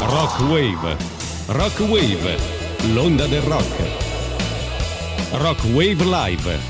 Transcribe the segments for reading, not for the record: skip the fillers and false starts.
Rock Wave. Rock Wave, l'onda del rock. Rock Wave Live.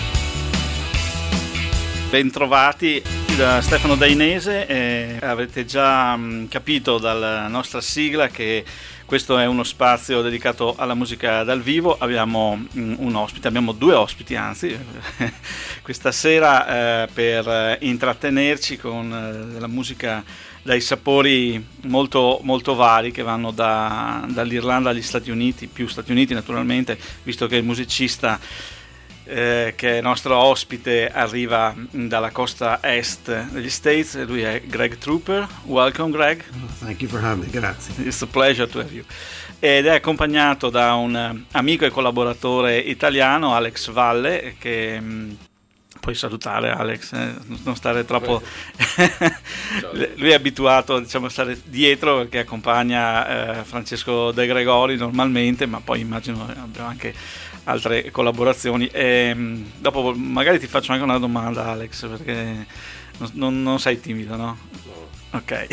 Bentrovati da Stefano Dainese. Avete già capito dalla nostra sigla che questo è uno spazio dedicato alla musica dal vivo. Abbiamo un ospite, abbiamo due ospiti anzi, questa sera per intrattenerci con della musica dai sapori molto, molto vari che vanno dall'Irlanda agli Stati Uniti, più Stati Uniti naturalmente, visto che il musicista che è nostro ospite arriva dalla costa est degli States. Lui è Greg Trooper. Welcome Greg. Thank you for having me, grazie. It's a pleasure to have you. Ed è accompagnato da un amico e collaboratore italiano, Alex Valle, che puoi salutare Alex, non stare troppo lui è abituato, diciamo, a stare dietro perché accompagna Francesco De Gregori normalmente, ma poi immagino abbiamo anche altre collaborazioni. E dopo magari ti faccio anche una domanda, Alex, perché non sei timido, no? Ok.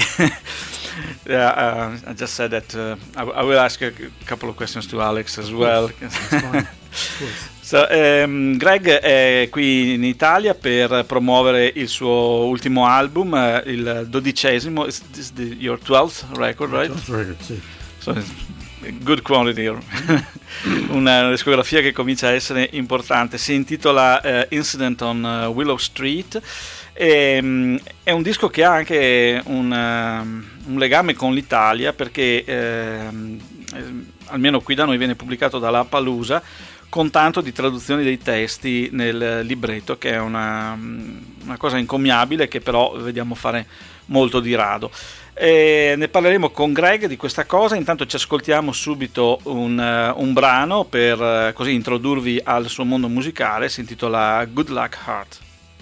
I just said that I will ask a couple of questions to Alex as well. So, Greg è qui in Italia per promuovere il suo ultimo album, il 12esimo, your 12th record, right? 12th record, sì. So, good quality. Una discografia che comincia a essere importante. Si intitola Incident on Willow Street. È un disco che ha anche un legame con l'Italia, perché almeno qui da noi viene pubblicato dalla Palusa, con tanto di traduzioni dei testi nel libretto, che è una cosa incommiabile che però vediamo fare molto di rado. Ne parleremo con Greg di questa cosa. Intanto ci ascoltiamo subito un brano per così introdurvi al suo mondo musicale. Si intitola Good Luck Heart.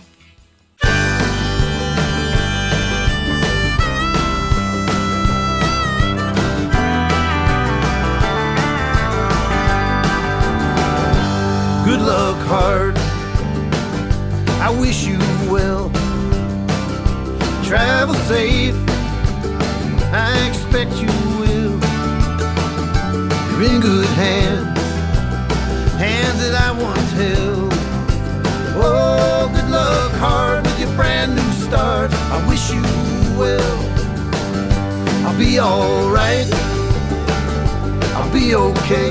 Good luck, heart. I wish you well. Travel safe. I expect you will. You're in good hands, hands that I once held. Oh, good luck, heart, with your brand new start. I wish you well. I'll be alright. I'll be okay.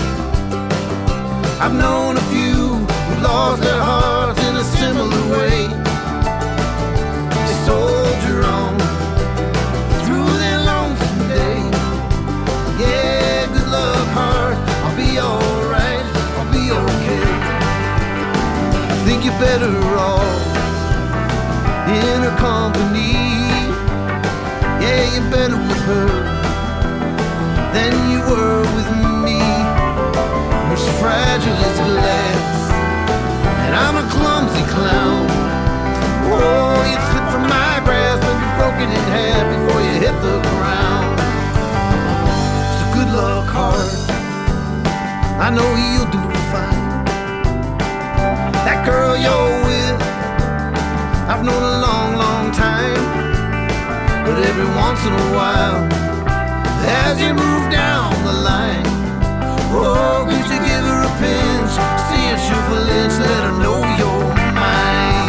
I've known a few who lost their hearts in a similar way. They soldier on through their lonesome day. Yeah, good luck, heart. I'll be alright. I'll be okay. I think you're better off in her company. Yeah, you're better with her than you were with me. As fragile as glass, and I'm a clumsy clown. Oh, you'd slip from my grasp and be broken in half before you hit the ground. So good luck, heart. I know you'll do fine. That girl you're with, I've known a long, long time. But every once in a while, as you move down the line, oh, could you give her a pinch? See if she'll flinch, let her know you're mine.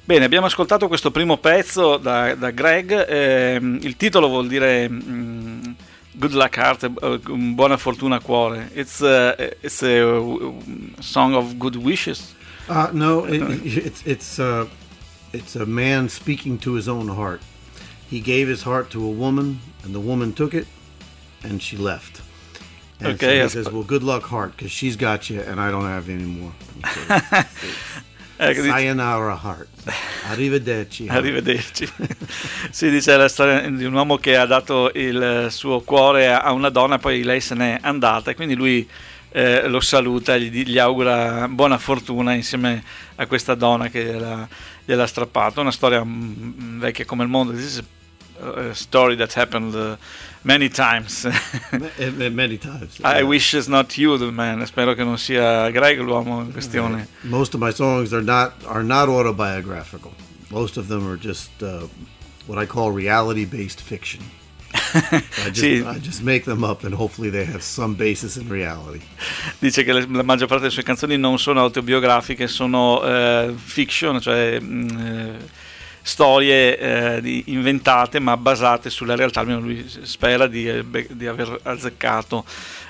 Bene, abbiamo ascoltato questo primo pezzo da Greg, il titolo vuol dire Good Luck Heart, buona fortuna cuore. It's a song of good wishes. No, it's a man speaking to his own heart. He gave his heart to a woman, and the woman took it, and she left. And okay, so he says, well, good luck, heart, because she's got you, and I don't have any more. Sayonara, heart. Arrivederci. Arrivederci. Si dice la storia di un uomo che ha dato il suo cuore a una donna, poi lei se n'è andata, e quindi lui lo saluta, gli augura buona fortuna insieme a questa donna che gliel'ha strappato. Una storia vecchia come il mondo. This is a story that happened many times. Many times. I wish it's not you the man. Spero che non sia Greg l'uomo in questione. Most of my songs are not autobiographical. Most of them are just what I call reality-based fiction. I just make them up and hopefully they have some basis in reality. Dice che la maggior parte delle sue canzoni non sono autobiografiche, sono fiction, cioè storie inventate ma basate sulla realtà. Almeno lui spera di aver azzeccato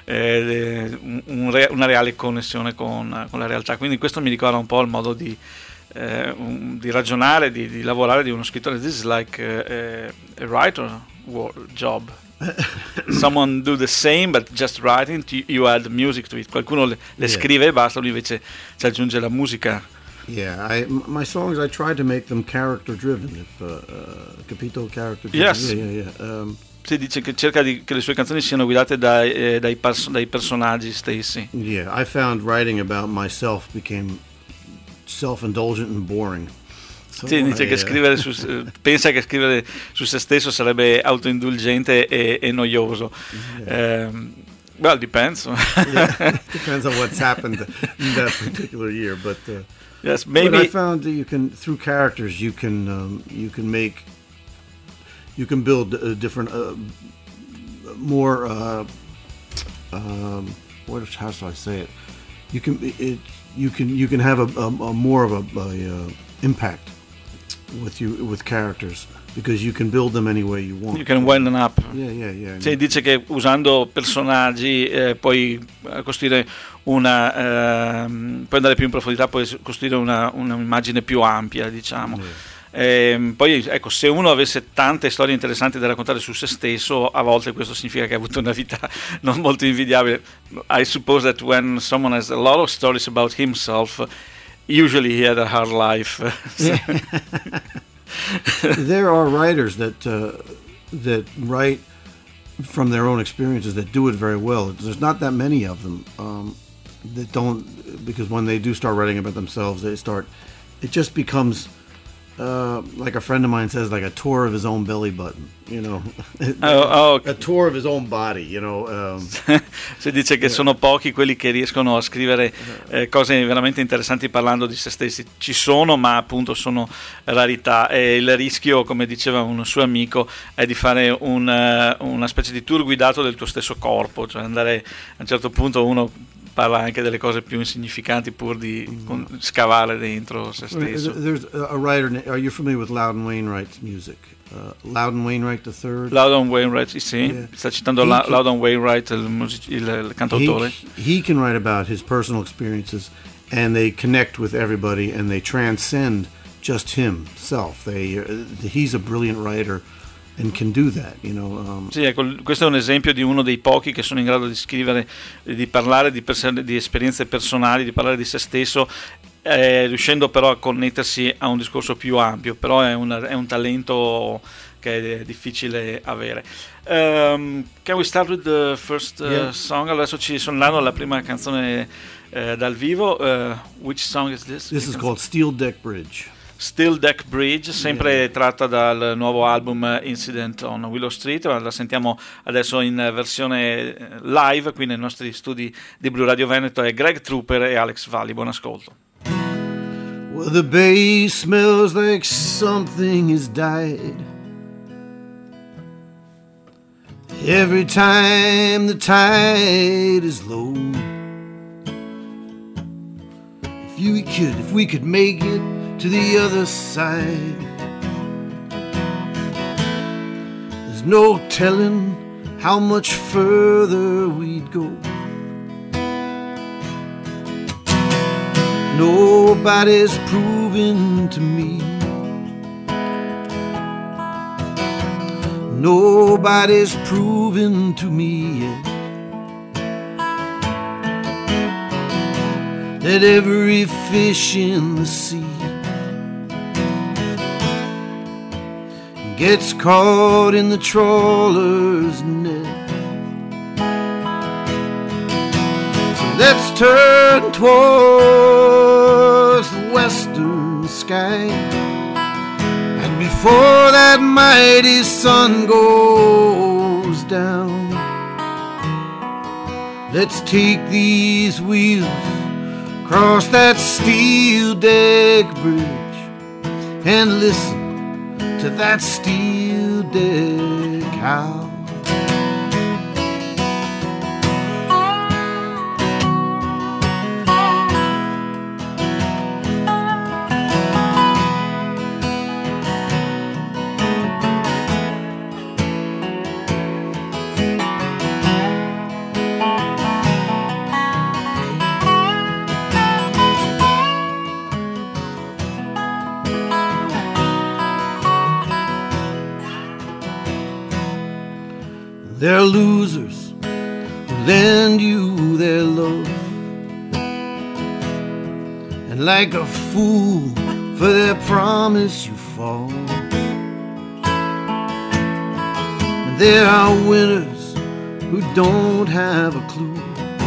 una reale connessione con la realtà. Quindi questo mi ricorda un po' il modo di ragionare, di lavorare di uno scrittore. This is like a writer job. Someone do the same but just writing, you add music to it. Qualcuno le scrive e basta, lui invece ci aggiunge la musica. Yeah, my songs, I try to make them character driven. Capito, character driven. Yes. Yeah. Si dice che cerca che le sue canzoni siano guidate dai personaggi stessi. Yeah, I found writing about myself became self-indulgent and boring. So sì, dice che pensa che scrivere su se stesso sarebbe autoindulgente e noioso. Yeah. Well, depends. Depends on what's happened in that particular year, but yes, maybe. But I found that you can, through characters, you can build a different, more. How should I say it? You can have a more of a impact with characters because you can build them any way you want. You can wind them up. Yeah. Sì, dice che usando personaggi puoi costruire puoi andare più in profondità, puoi costruire un'immagine più ampia, diciamo. Yeah. Poi ecco, se uno avesse tante storie interessanti da raccontare su se stesso, a volte questo significa che ha avuto una vita non molto invidiabile. I suppose that when someone has a lot of stories about himself, usually he had a hard life. There are writers that write from their own experiences that do it very well. There's not that many of them that don't, because when they do start writing about themselves, it just becomes like a friend of mine says, like a tour of his own belly button, you know. A tour of his own body, you know. Si dice che sono pochi quelli che riescono a scrivere cose veramente interessanti parlando di se stessi. Ci sono, ma appunto sono rarità, e il rischio, come diceva un suo amico, è di fare una specie di tour guidato del tuo stesso corpo, cioè andare a un certo punto uno parla anche delle cose più insignificanti pur di scavare dentro se stesso. There's a writer, are you familiar with Loudon Wainwright's music? Loudon Wainwright III? Loudon Wainwright, sì, yeah. Sta citando Loudon Wainwright, il cantautore. He can write about his personal experiences and they connect with everybody and they transcend just himself. He's a brilliant writer and can do that, you know. Sì, ecco, questo è un esempio di uno dei pochi che sono in grado di scrivere, di parlare di esperienze personali, di parlare di se stesso, riuscendo però a connettersi a un discorso più ampio. Però è un talento che è difficile avere. Can we start with the first song? Adesso ci suoneranno la prima canzone dal vivo. Which song is this? This is called Steel Deck Bridge. Steel Deck Bridge, sempre tratta dal nuovo album Incident on Willow Street. La sentiamo adesso in versione live qui nei nostri studi di Blu Radio Veneto. È Greg Trooper e Alex Valli. Buon ascolto. Well, the bay smells like something has died. Every time the tide is low. If we could make it to the other side. There's no telling how much further we'd go. Nobody's proven to me. Nobody's proven to me yet that every fish in the sea gets caught in the trawler's net. So let's turn towards the western sky, and before that mighty sun goes down, let's take these wheels across that steel deck bridge and listen to that steel deck howl. They're losers who lend you their love, and like a fool for their promise you fall. And there are winners who don't have a clue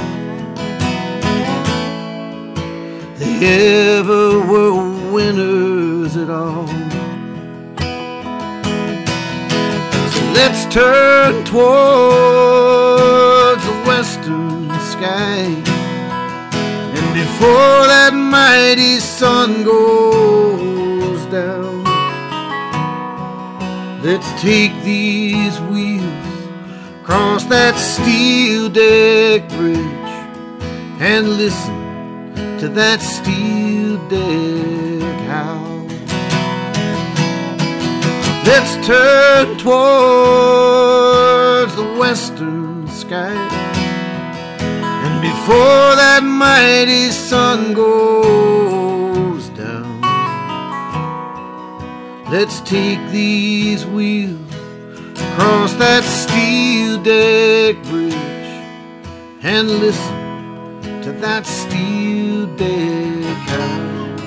they ever were winners at all. Let's turn towards the western sky, and before that mighty sun goes down, let's take these wheels across that steel deck bridge and listen to that steel deck howl. Let's turn towards the western sky, and before that mighty sun goes down, let's take these wheels across that steel deck bridge and listen to that steel deck howl.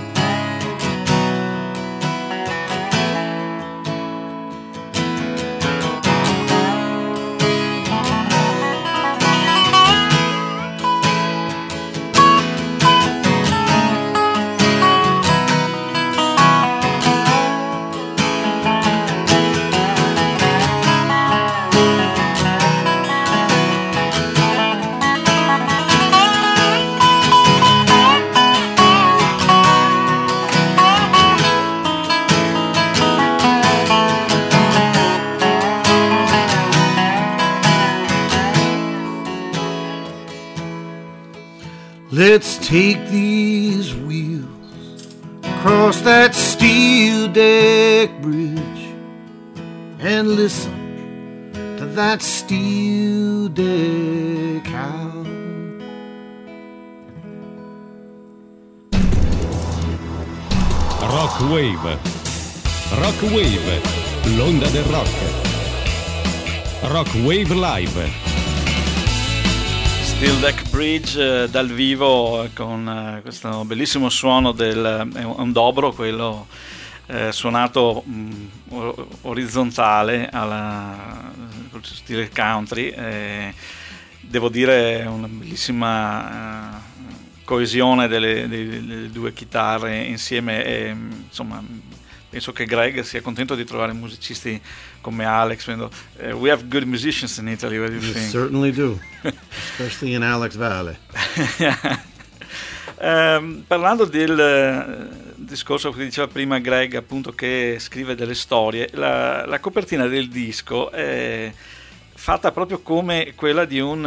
Let's take these wheels across that steel deck bridge and listen to that steel deck howl. Rock Wave, Rock Wave, l'onda del rock. Rock Wave Live. Steel Deck Bridge dal vivo con questo bellissimo suono è un dobro, quello suonato orizzontale col stile country. Devo dire una bellissima coesione delle due chitarre insieme, insomma penso che Greg sia contento di trovare musicisti come Alex. We have good musicians in Italy, what do you think? We certainly do, especially in Alex Valley. Parlando del discorso che diceva prima Greg, appunto, che scrive delle storie, la copertina del disco è fatta proprio come quella di un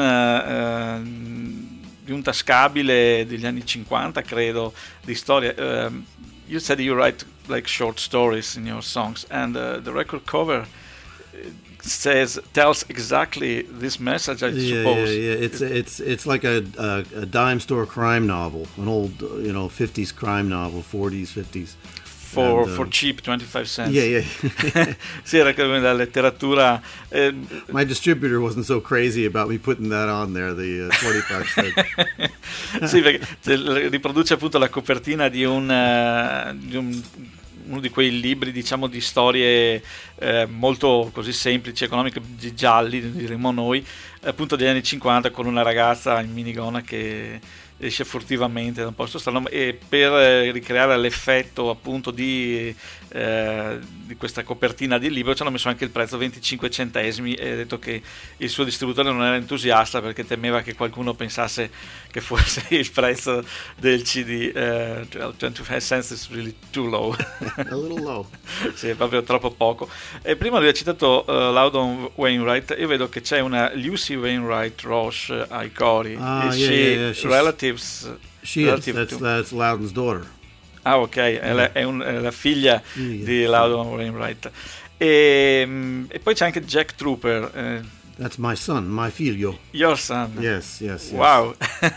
tascabile degli anni 50, credo, di storia. you said you write like short stories in your songs, and the record cover tells exactly this message, I suppose. It's like a dime store crime novel, an old 50s crime novel, 40s, 50s. For cheap 25 cents. Yeah. Sì, era come la letteratura. My distributor wasn't so crazy about me putting that on there, the 25 cents. Sì, perché riproduce appunto la copertina di uno di quei libri, diciamo, di storie molto così semplici, economiche, gialli, diremmo noi, appunto degli anni 50, con una ragazza in minigonna che esce furtivamente da un posto strano, e per ricreare l'effetto appunto di questa copertina di libro ci hanno messo anche il prezzo 25 centesimi, e ha detto che il suo distributore non era entusiasta perché temeva che qualcuno pensasse che fosse il prezzo del CD. 25 cents is really too low. A little low. Sì, è proprio troppo poco. E prima lui ha citato Loudon Wainwright. Io vedo che c'è una Lucy Wainwright Roche ai cori. She's relatives? She is. That's Loudon's daughter. Ah, ok, è la figlia di Loudon Wainwright. E poi c'è anche Jack Trooper. That's my son, my figlio. Your son. Yes. Wow.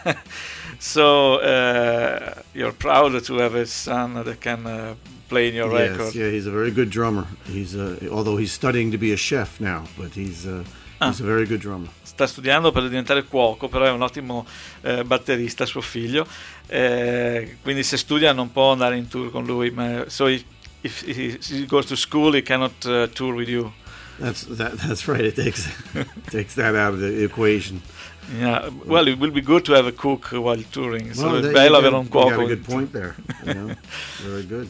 So you're proud to have a son that can play in your record. Yeah, he's a very good drummer. He's although he's studying to be a chef now, but he's a very good drummer. Sta studiando per diventare cuoco, però è un ottimo batterista, suo figlio. Quindi se studia non può andare in tour con lui, ma so if he goes to school he cannot tour with you. That's right. It takes that out of the equation. Yeah, well, it will be good to have a cook while touring. So è bello avere un cuoco. You got a good point there. Very good.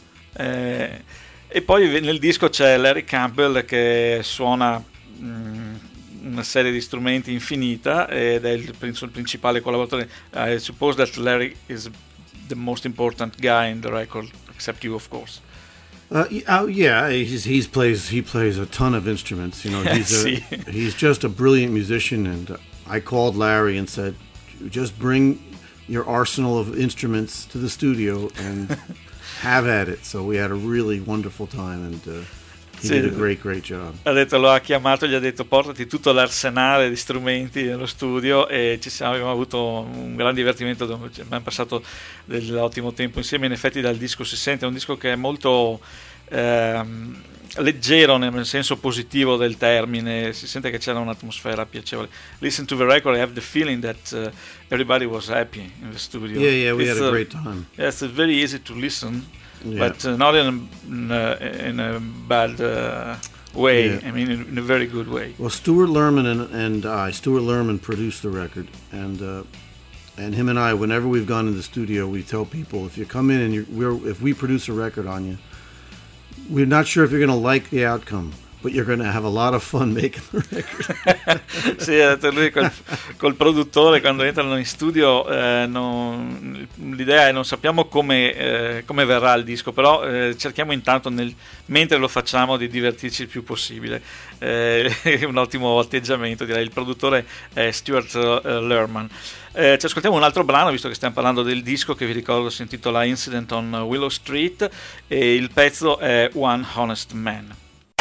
E poi nel disco c'è Larry Campbell che suona una serie di strumenti infinita ed è il principale collaboratore. I suppose that Larry is the most important guy in the record, except you, of course. Yeah, he plays a ton of instruments. He's just a brilliant musician, and I called Larry and said, just bring your arsenal of instruments to the studio and have at it. So we had a really wonderful time, and he did a great job. Ha detto, lo ha chiamato, gli ha detto portati tutto l'arsenale di strumenti nello studio, e abbiamo avuto un gran divertimento, abbiamo passato dell'ottimo tempo insieme. In effetti dal disco si sente, è un disco che è molto leggero nel senso positivo del termine, si sente che c'era un'atmosfera piacevole. Listen to the record, I have the feeling that everybody was happy in the studio. Yeah, we had a great time. Yes, it's very easy to listen. Yeah. But not in a bad way. Yeah. I mean, in a very good way. Well, Stuart Lerman Stuart Lerman produced the record, and him and I, whenever we've gone in the studio, we tell people, if you come in and if we produce a record on you, we're not sure if you're going to like the outcome, but you're going to have a lot of fun making the record. Sì, ha detto lui col produttore, quando entrano in studio, l'idea è non sappiamo come verrà il disco, però cerchiamo intanto mentre lo facciamo di divertirci il più possibile. È un ottimo atteggiamento, direi. Il produttore è Stuart Lerman. Ci ascoltiamo un altro brano, visto che stiamo parlando del disco, che vi ricordo si intitola Incident on Willow Street, e il pezzo è One Honest Man.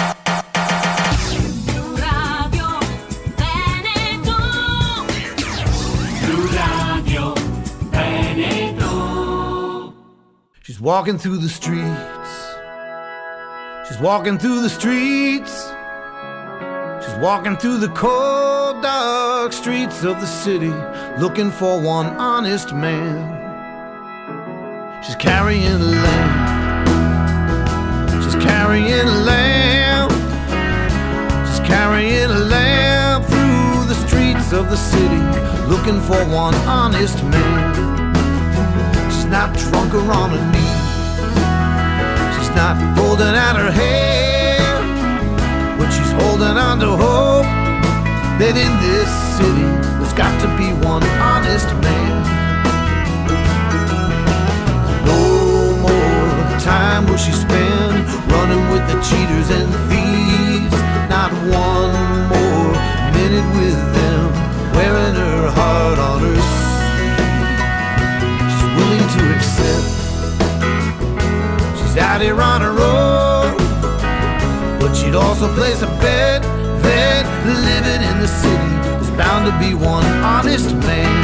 She's walking through the streets. She's walking through the streets. She's walking through the cold, dark streets of the city, looking for one honest man. She's carrying a lamp. She's carrying a lamp. She's carrying a lamp through the streets of the city, looking for one honest man. She's not drunk or on her knees. She's not holding out her head, but she's holding on to hope that in this city there's got to be one honest man. No more time will she spend running with the cheaters and the thieves. Not one more minute with them, wearing her heart on her sleeve. She's willing to accept. she's out here on her own. But she'd also place a bet that living in the city is bound to be one honest man.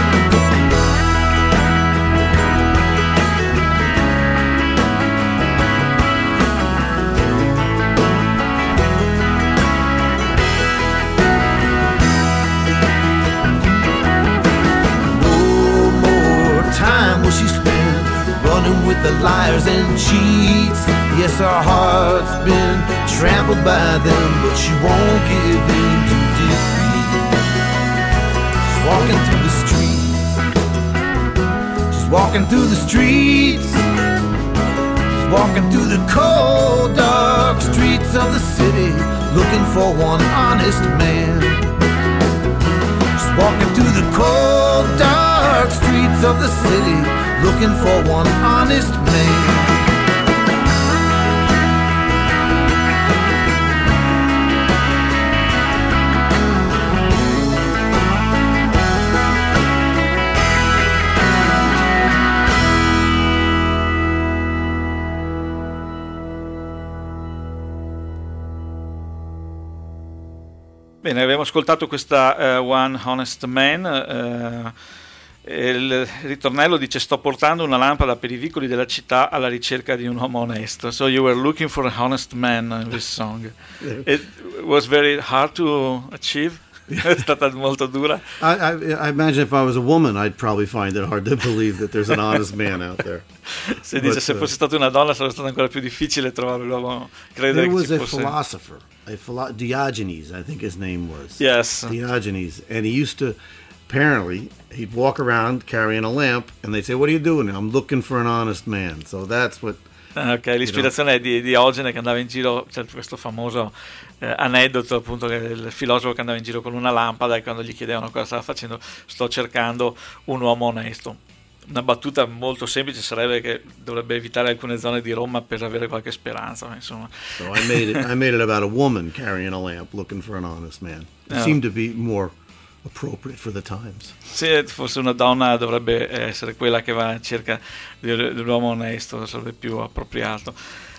She spent running with the liars and cheats. Yes, her heart's been trampled by them, but she won't give in to defeat. She's walking through the streets. She's walking through the streets. She's walking through the cold, dark streets of the city, looking for one honest man. She's walking through the cold, dark streets of the city, looking for one honest man. Bene, abbiamo ascoltato questa One Honest Man. Il ritornello dice: sto portando una lampada per i vicoli della città alla ricerca di un uomo onesto. So you were looking for an honest man in this song. It was very hard to achieve. È stata molto dura. I imagine if I was a woman, I'd probably find it hard to believe that there's an honest man out there. Se dice, se fossi stata una donna sarebbe stato ancora più difficile trovare l'uomo. There was a philosopher, Diogenes, I think his name was. Yes. Diogenes, and he used to, apparently, he'd walk around carrying a lamp, and they'd say, "What are you doing?" "I'm looking for an honest man." So that's what. Ok, l'ispirazione è di Diogene, che andava in giro, c'è questo famoso aneddoto appunto, che il filosofo che andava in giro con una lampada e quando gli chiedevano cosa stava facendo: sto cercando un uomo onesto. Una battuta molto semplice sarebbe che dovrebbe evitare alcune zone di Roma per avere qualche speranza, insomma. So I made it about a woman carrying a lamp looking for an honest man. It seemed to be more appropriate for the times. Se fosse una donna dovrebbe essere quella che va in cerca di un uomo onesto, sarebbe più appropriato.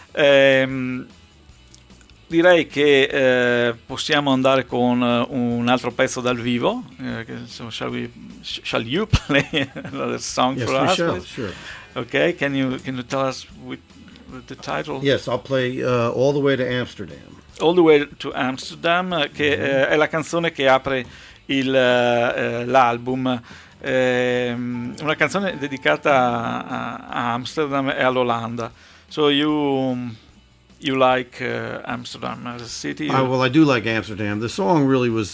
Direi che possiamo andare con un altro pezzo dal vivo. Shall you play another song for us? Yes, sure. Okay, can you tell us with the title? Yes, I'll play All the Way to Amsterdam. All the Way to Amsterdam, che è la canzone che apre l'album. Una canzone dedicata a Amsterdam e all'Olanda. So you like Amsterdam as a city? Well, I do like Amsterdam. The song really was.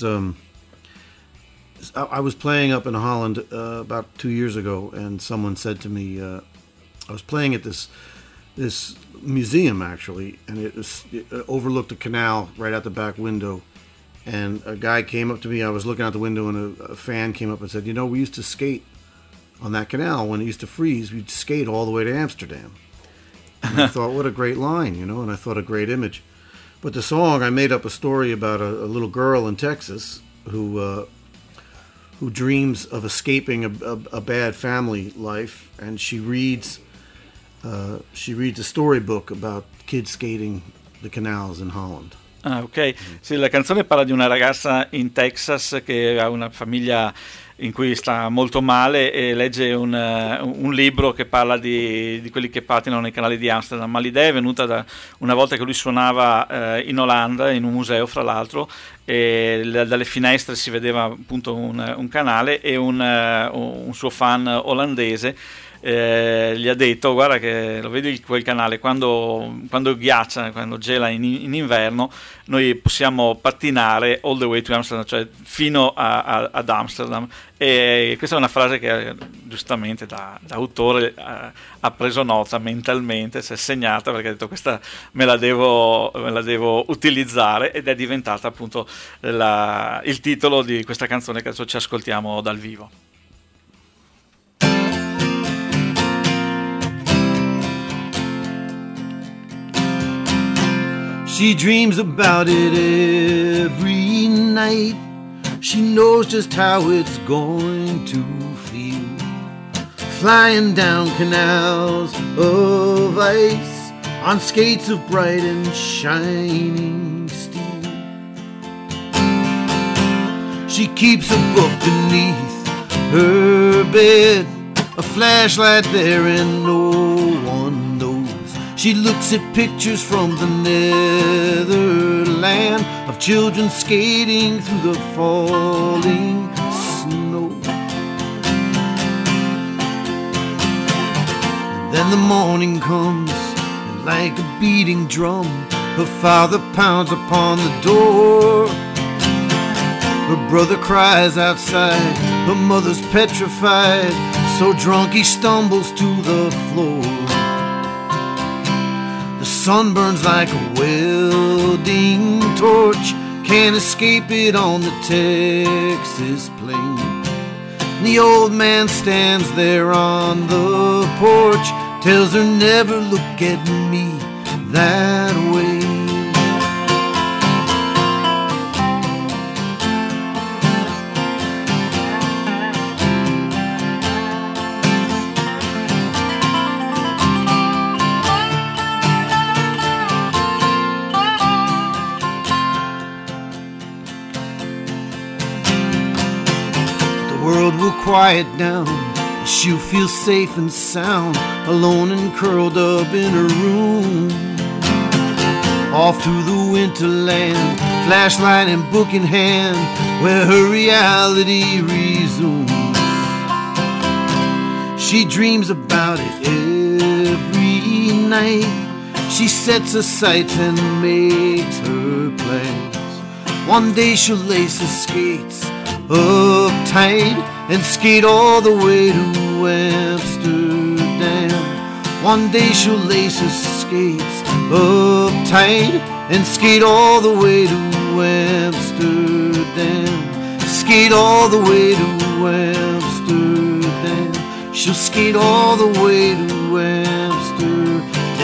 I was playing up in Holland about 2 years ago, and someone said to me, I was playing at this museum actually, and it overlooked a canal right out the back window. And a guy came up to me. I was looking out the window, and a fan came up and said, "You know, we used to skate on that canal when it used to freeze. We'd skate all the way to Amsterdam." And I thought, what a great line, you know, and I thought a great image. But the song, I made up a story about a little girl in Texas who dreams of escaping a bad family life, and she reads a storybook about kids skating the canals in Holland. Ah, ok. Sì, la canzone parla di una ragazza in Texas che ha una famiglia in cui sta molto male e legge un libro che parla di quelli che patinano nei canali di Amsterdam, ma l'idea è venuta da una volta che lui suonava in Olanda, in un museo fra l'altro, e dalle finestre si vedeva appunto un canale e un suo fan olandese gli ha detto: guarda che lo vedi quel canale, quando ghiaccia, quando gela in inverno, noi possiamo pattinare all the way to Amsterdam, cioè fino ad Amsterdam. E questa è una frase che giustamente da autore ha preso nota mentalmente, si è segnata, perché ha detto: questa me la devo utilizzare, ed è diventata appunto il titolo di questa canzone che adesso ci ascoltiamo dal vivo. She dreams about it every night. She knows just how it's going to feel. Flying down canals of ice, on skates of bright and shining steel. She keeps a book beneath her bed, a flashlight there and no one knows. She looks at pictures from the Netherland of children skating through the falling snow. And then the morning comes, and like a beating drum, her father pounds upon the door. Her brother cries outside, her mother's petrified, so drunk he stumbles to the floor. The sun burns like a welding torch, can't escape it on the Texas plain. And the old man stands there on the porch, tells her never look at me that way. Will quiet down, she'll feel safe and sound, alone and curled up in her room. Off through the winterland, flashlight and book in hand, where her reality resumes. She dreams about it every night. She sets her sights and makes her plans. One day she'll lace her skates up tight and skate all the way to Amsterdam. One day she'll lace her skates up tight and skate all the way to Amsterdam. Skate all the way to Amsterdam. She'll skate all the way to Amsterdam.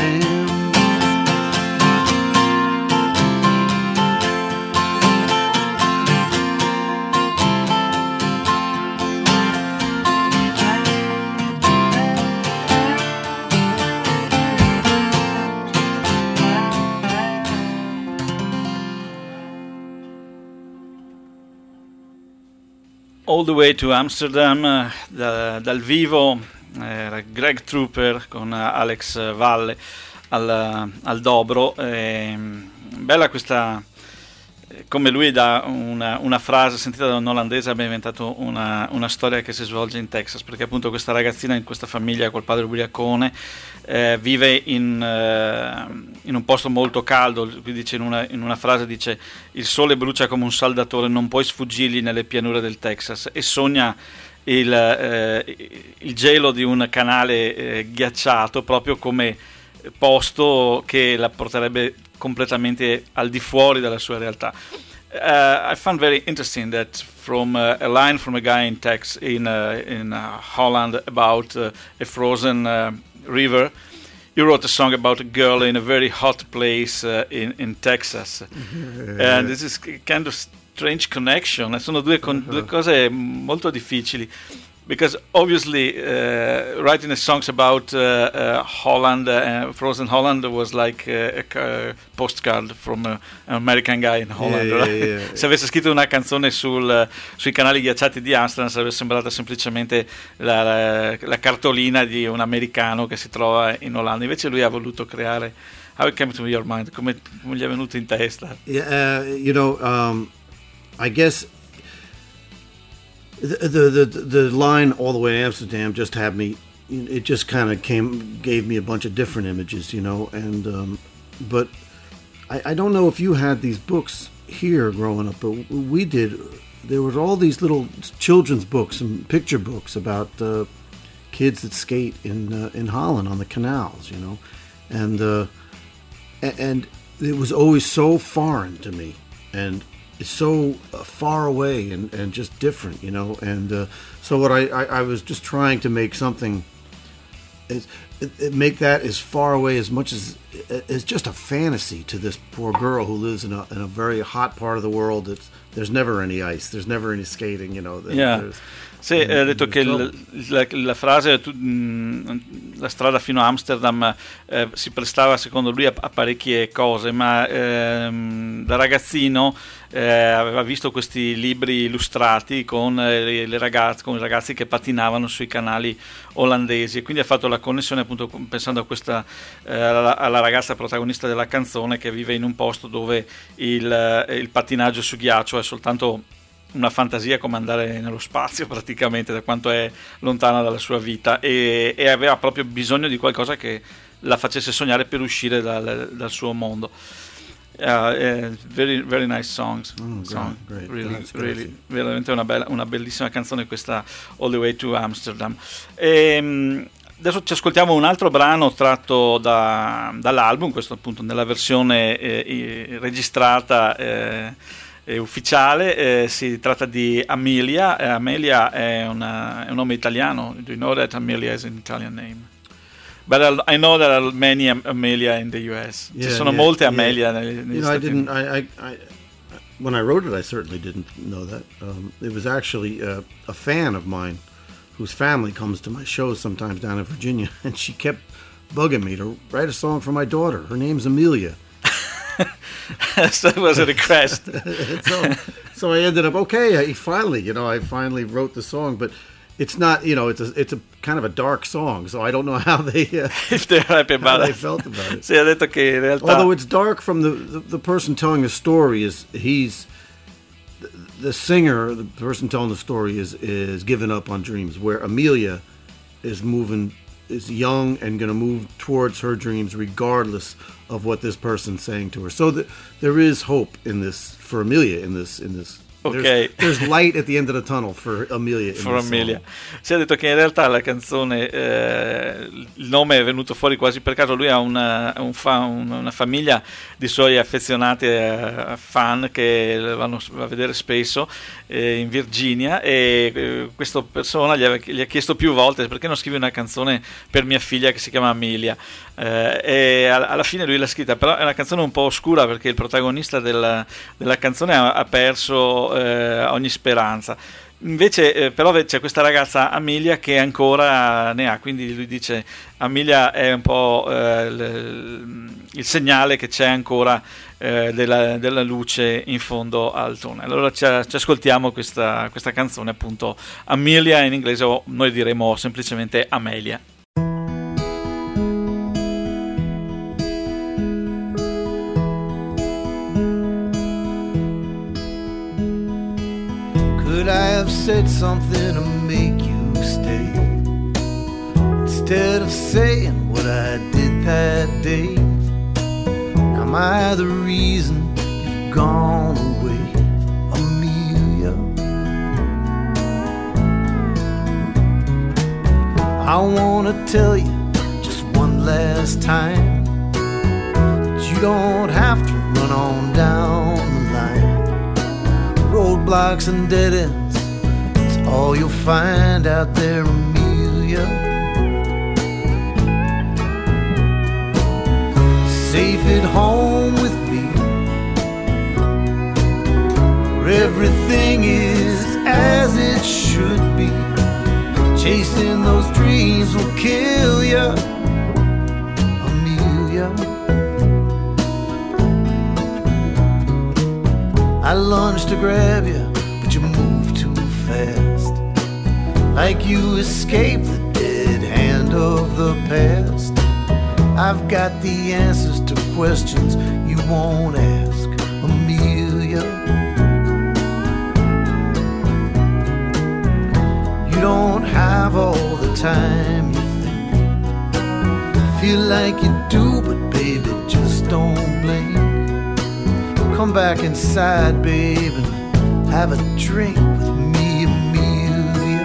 All the Way to Amsterdam, dal vivo Greg Trooper con Alex Valle al dobro. Bella questa, come lui dà una frase sentita da un olandese, abbia inventato una storia che si svolge in Texas, perché appunto questa ragazzina in questa famiglia col padre ubriacone vive in un posto molto caldo. Lui dice in una frase, dice: il sole brucia come un saldatore, non puoi sfuggirgli nelle pianure del Texas, e sogna il gelo di un canale ghiacciato proprio come posto che la porterebbe completamente al di fuori della sua realtà. I found very interesting that from a line from a guy in Holland about a frozen river, you wrote a song about a girl in a very hot place in Texas. And this is kind of strange connection. Sono due cose molto difficili. Because obviously writing the songs about Holland, frozen Holland, was like a postcard from an American guy in Holland. Yeah, right? yeah. Se avesse scritto una canzone sui canali ghiacciati di Amsterdam, sarebbe sembrata semplicemente la cartolina di un americano che si trova in Olanda. Invece lui ha voluto creare. How it came to your mind? Come gli è venuto in testa? Yeah, I guess the line "all the way to Amsterdam" just had me. It just kind of gave me a bunch of different images, and but I don't know if you had these books here growing up, but we did. There was all these little children's books and picture books about kids that skate in Holland on the canals, and it was always so foreign to me, and it's so far away and just different, and so what I was just trying to make something make that as far away as much as just a fantasy to this poor girl who lives in a very hot part of the world. There's never any ice, there's never any skating, Yeah. Sì, ha detto che la frase la strada fino a Amsterdam si prestava secondo lui a parecchie cose, ma da ragazzino aveva visto questi libri illustrati con i ragazzi che patinavano sui canali olandesi, e quindi ha fatto la connessione appunto pensando a questa alla ragazza protagonista della canzone che vive in un posto dove il pattinaggio su ghiaccio è soltanto una fantasia, come andare nello spazio praticamente, da quanto è lontana dalla sua vita, e aveva proprio bisogno di qualcosa che la facesse sognare per uscire dal suo mondo. Very, very nice songs. Great. Really, veramente una bellissima canzone questa, All the Way to Amsterdam. Adesso ci ascoltiamo un altro brano tratto dall'album, questo appunto nella versione registrata ufficiale. Si tratta di Amelia. Amelia è un nome italiano. Do you know that Amelia is an Italian name? But I know there are many Amelia in the US. Ci sono molte Amelia negli Stati Uniti. When I wrote it, I certainly didn't know that. It was actually a fan of mine whose family comes to my shows sometimes down in Virginia, and she kept bugging me to write a song for my daughter. Her name's Amelia. So it was a request. so I ended up, I finally wrote the song, but it's not, it's a kind of a dark song, so I don't know how they if they're happy about how it. They felt about it. Sì, ha detto che in realtà, although it's dark from the person telling the story, he's the singer, the person telling the story is given up on dreams, where Amelia is young and going to move towards her dreams regardless of what this person's saying to her. So there is hope in this for Amelia in this. Okay. There's light at the end of the tunnel for Amelia. For Amelia. Si è detto che in realtà la canzone, il nome è venuto fuori quasi per caso. Lui ha una famiglia di suoi affezionati fan che vanno a vedere spesso in Virginia, e questa persona gli ha chiesto più volte: perché non scrivi una canzone per mia figlia che si chiama Amelia? E alla fine lui l'ha scritta, però è una canzone un po' oscura perché il protagonista della canzone ha perso ogni speranza. Invece però c'è questa ragazza Amelia che ancora ne ha, quindi lui dice Amelia è un po' il segnale che c'è ancora della luce in fondo al tunnel. Allora ci ascoltiamo questa canzone, appunto Amelia in inglese, o noi diremo semplicemente Amelia. Could I have said something to make you stay, instead of saying what I did that day? Am I the reason you've gone away, Amelia? I wanna tell you just one last time that you don't have to run on down the line. Roadblocks and dead ends, it's all you'll find out there, Amelia. Safe at home with me, where everything is as it should be. Chasing those dreams will kill ya, Amelia. I lunged to grab you, but you moved too fast, like you escaped the dead hand of the past. I've got the answers to questions you won't ask, Amelia. You don't have all the time you think, feel like you do, but baby, just don't blink. Come back inside, babe, and have a drink with me, Amelia.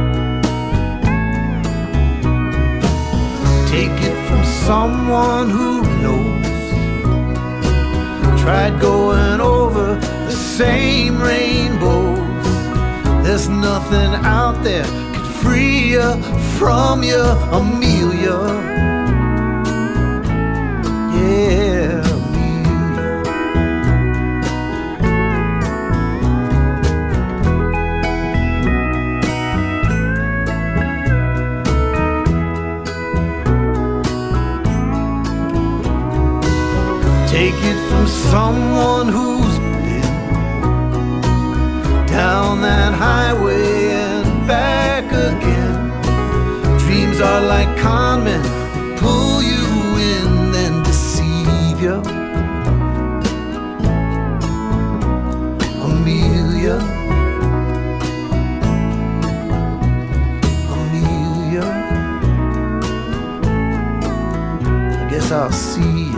Take it from someone who knows, tried going over the same rainbows. There's nothing out there could free you from you, Amelia. Yeah. someone who's been down that highway and back again. Dreams are like con men who pull you in, then deceive you. Amelia, Amelia, I guess I'll see you.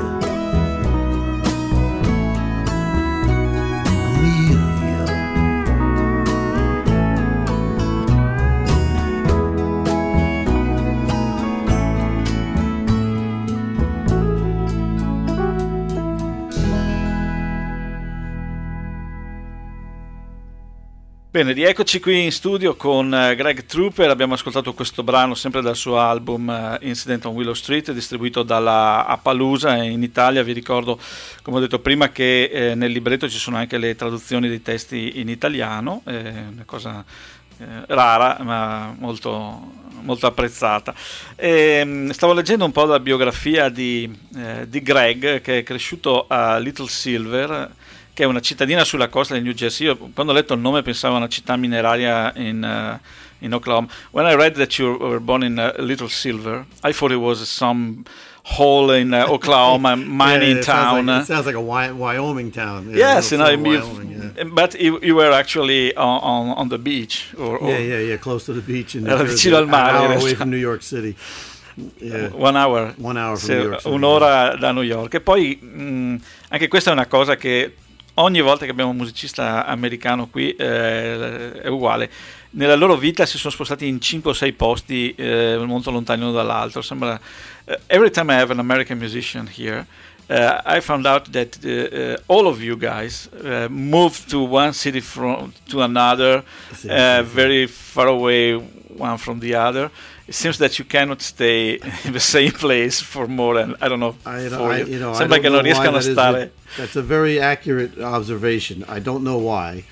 Bene, rieccoci qui in studio con Greg Trooper. Abbiamo ascoltato questo brano sempre dal suo album Incident on Willow Street, distribuito dalla Appaloosa in Italia. Vi ricordo, come ho detto prima, che nel libretto ci sono anche le traduzioni dei testi in italiano, una cosa rara ma molto, molto apprezzata. Stavo leggendo un po' la biografia di Greg, che è cresciuto a Little Silver, che è una cittadina sulla costa del New Jersey. Io quando ho letto il nome pensavo a una città mineraria in Oklahoma. When I read that you were born in Little Silver, I thought it was some hole in Oklahoma, mining town. It sounds like a Wyoming town. Yes, Wyoming, but you were actually on the beach. Yeah, close to the beach in New Era Jersey, vicino al mare, an hour away from New York City. Yeah. 1 hour. 1 hour from New York City. Un'ora da New York. E poi anche questa è una cosa che ogni volta che abbiamo un musicista americano qui è uguale. Nella loro vita si sono spostati in 5 o 6 posti molto lontani l'uno dall'altro. Sembra every time I have an American musician here, I found out that all of you guys moved to one city to another, very far away one from the other. It seems that you cannot stay in the same place for more than, I don't know, 4 years. Sembra che non riescano a stare. That's a very accurate observation. I don't know why.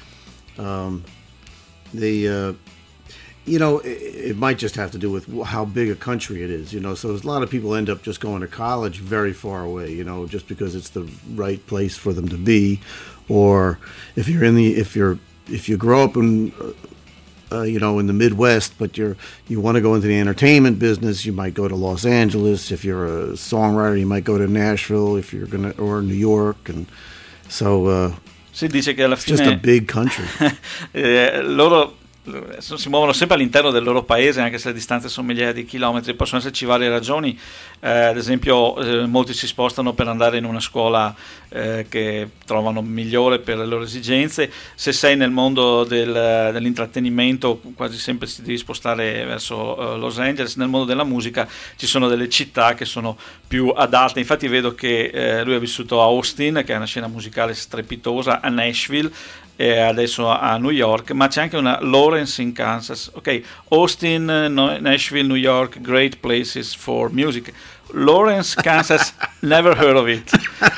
It might just have to do with how big a country it is, so a lot of people end up just going to college very far away, just because it's the right place for them to be. Or if you grow up in in the Midwest, but you want to go into the entertainment business, you might go to Los Angeles. If you're a songwriter, you might go to Nashville, or New York, and so si dice che alla fine just a big country. Loro si muovono sempre all'interno del loro paese, anche se le distanze sono migliaia di chilometri. Possono esserci varie ragioni, ad esempio molti si spostano per andare in una scuola che trovano migliore per le loro esigenze. Se sei nel mondo dell'intrattenimento, quasi sempre si devi spostare verso Los Angeles. Nel mondo della musica ci sono delle città che sono più adatte. Infatti vedo che lui ha vissuto a Austin, che è una scena musicale strepitosa, a Nashville e adesso a New York, ma c'è anche una Lawrence in Kansas. Ok, Austin, Nashville, New York, great places for music. Lawrence, Kansas, never heard of it.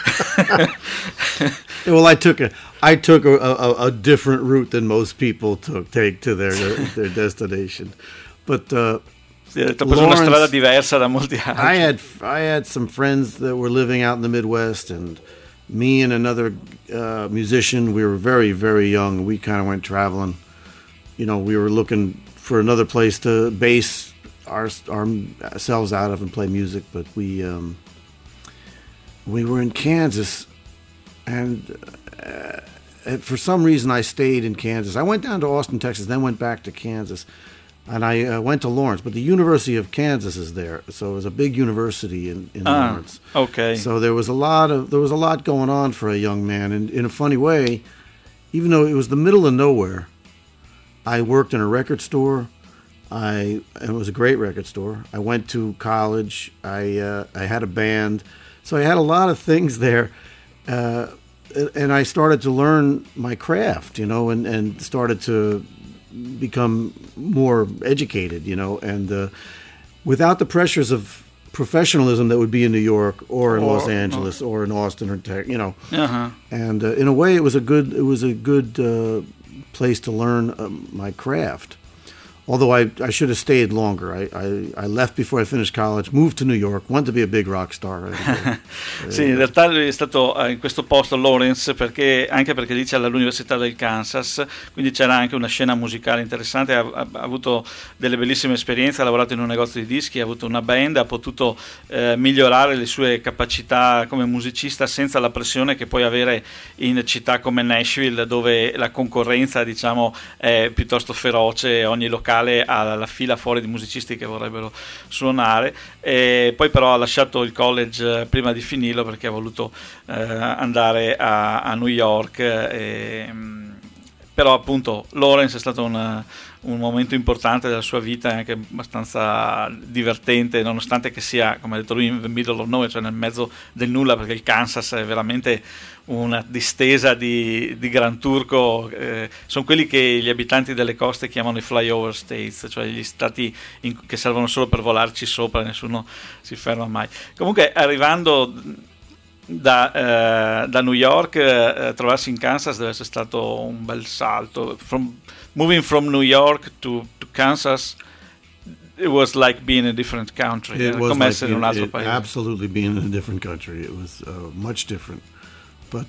Well, I took a different route than most people take to their destination, but ho preso una strada diversa da molti altri. I had some friends that were living out in the Midwest, and me and another musician, we were very, very young. We kind of went traveling. We were looking for another place to base ourselves out of and play music. But we were in Kansas, and for some reason I stayed in Kansas. I went down to Austin, Texas, then went back to Kansas. And I went to Lawrence, but the University of Kansas is there, so it was a big university in Lawrence. Okay. So there was a lot going on for a young man, and in a funny way, even though it was the middle of nowhere, I worked in a record store. And it was a great record store. I went to college. I had a band, so I had a lot of things there, and I started to learn my craft, and started to become more educated, and without the pressures of professionalism that would be in New York or in Los Angeles or in Austin or and in a way it was a good place to learn my craft. although I should have stayed longer. I left before I finished college, moved to New York, wanted to be a big rock star. Sì, in realtà lui è stato in questo posto, Lawrence, anche perché lì c'è l'Università del Kansas, quindi c'era anche una scena musicale interessante, ha avuto delle bellissime esperienze, ha lavorato in un negozio di dischi, ha avuto una band, ha potuto migliorare le sue capacità come musicista senza la pressione che puoi avere in città come Nashville, dove la concorrenza, diciamo, è piuttosto feroce, ogni locale ha la fila fuori di musicisti che vorrebbero suonare. E poi però ha lasciato il college prima di finirlo perché ha voluto andare a New York, però appunto Lawrence è stato un momento importante della sua vita e anche abbastanza divertente, nonostante che sia, come ha detto lui, in the middle of nowhere, cioè nel mezzo del nulla, perché il Kansas è veramente una distesa di Gran Turco, sono quelli che gli abitanti delle coste chiamano i flyover states, cioè gli stati che servono solo per volarci sopra e nessuno si ferma mai. Comunque, arrivando da New York, trovarsi in Kansas deve essere stato un bel salto. Moving from New York to Kansas, it was like being in a different country. It was come like essere in un altro paese. Absolutely being in a different country. It was much different, but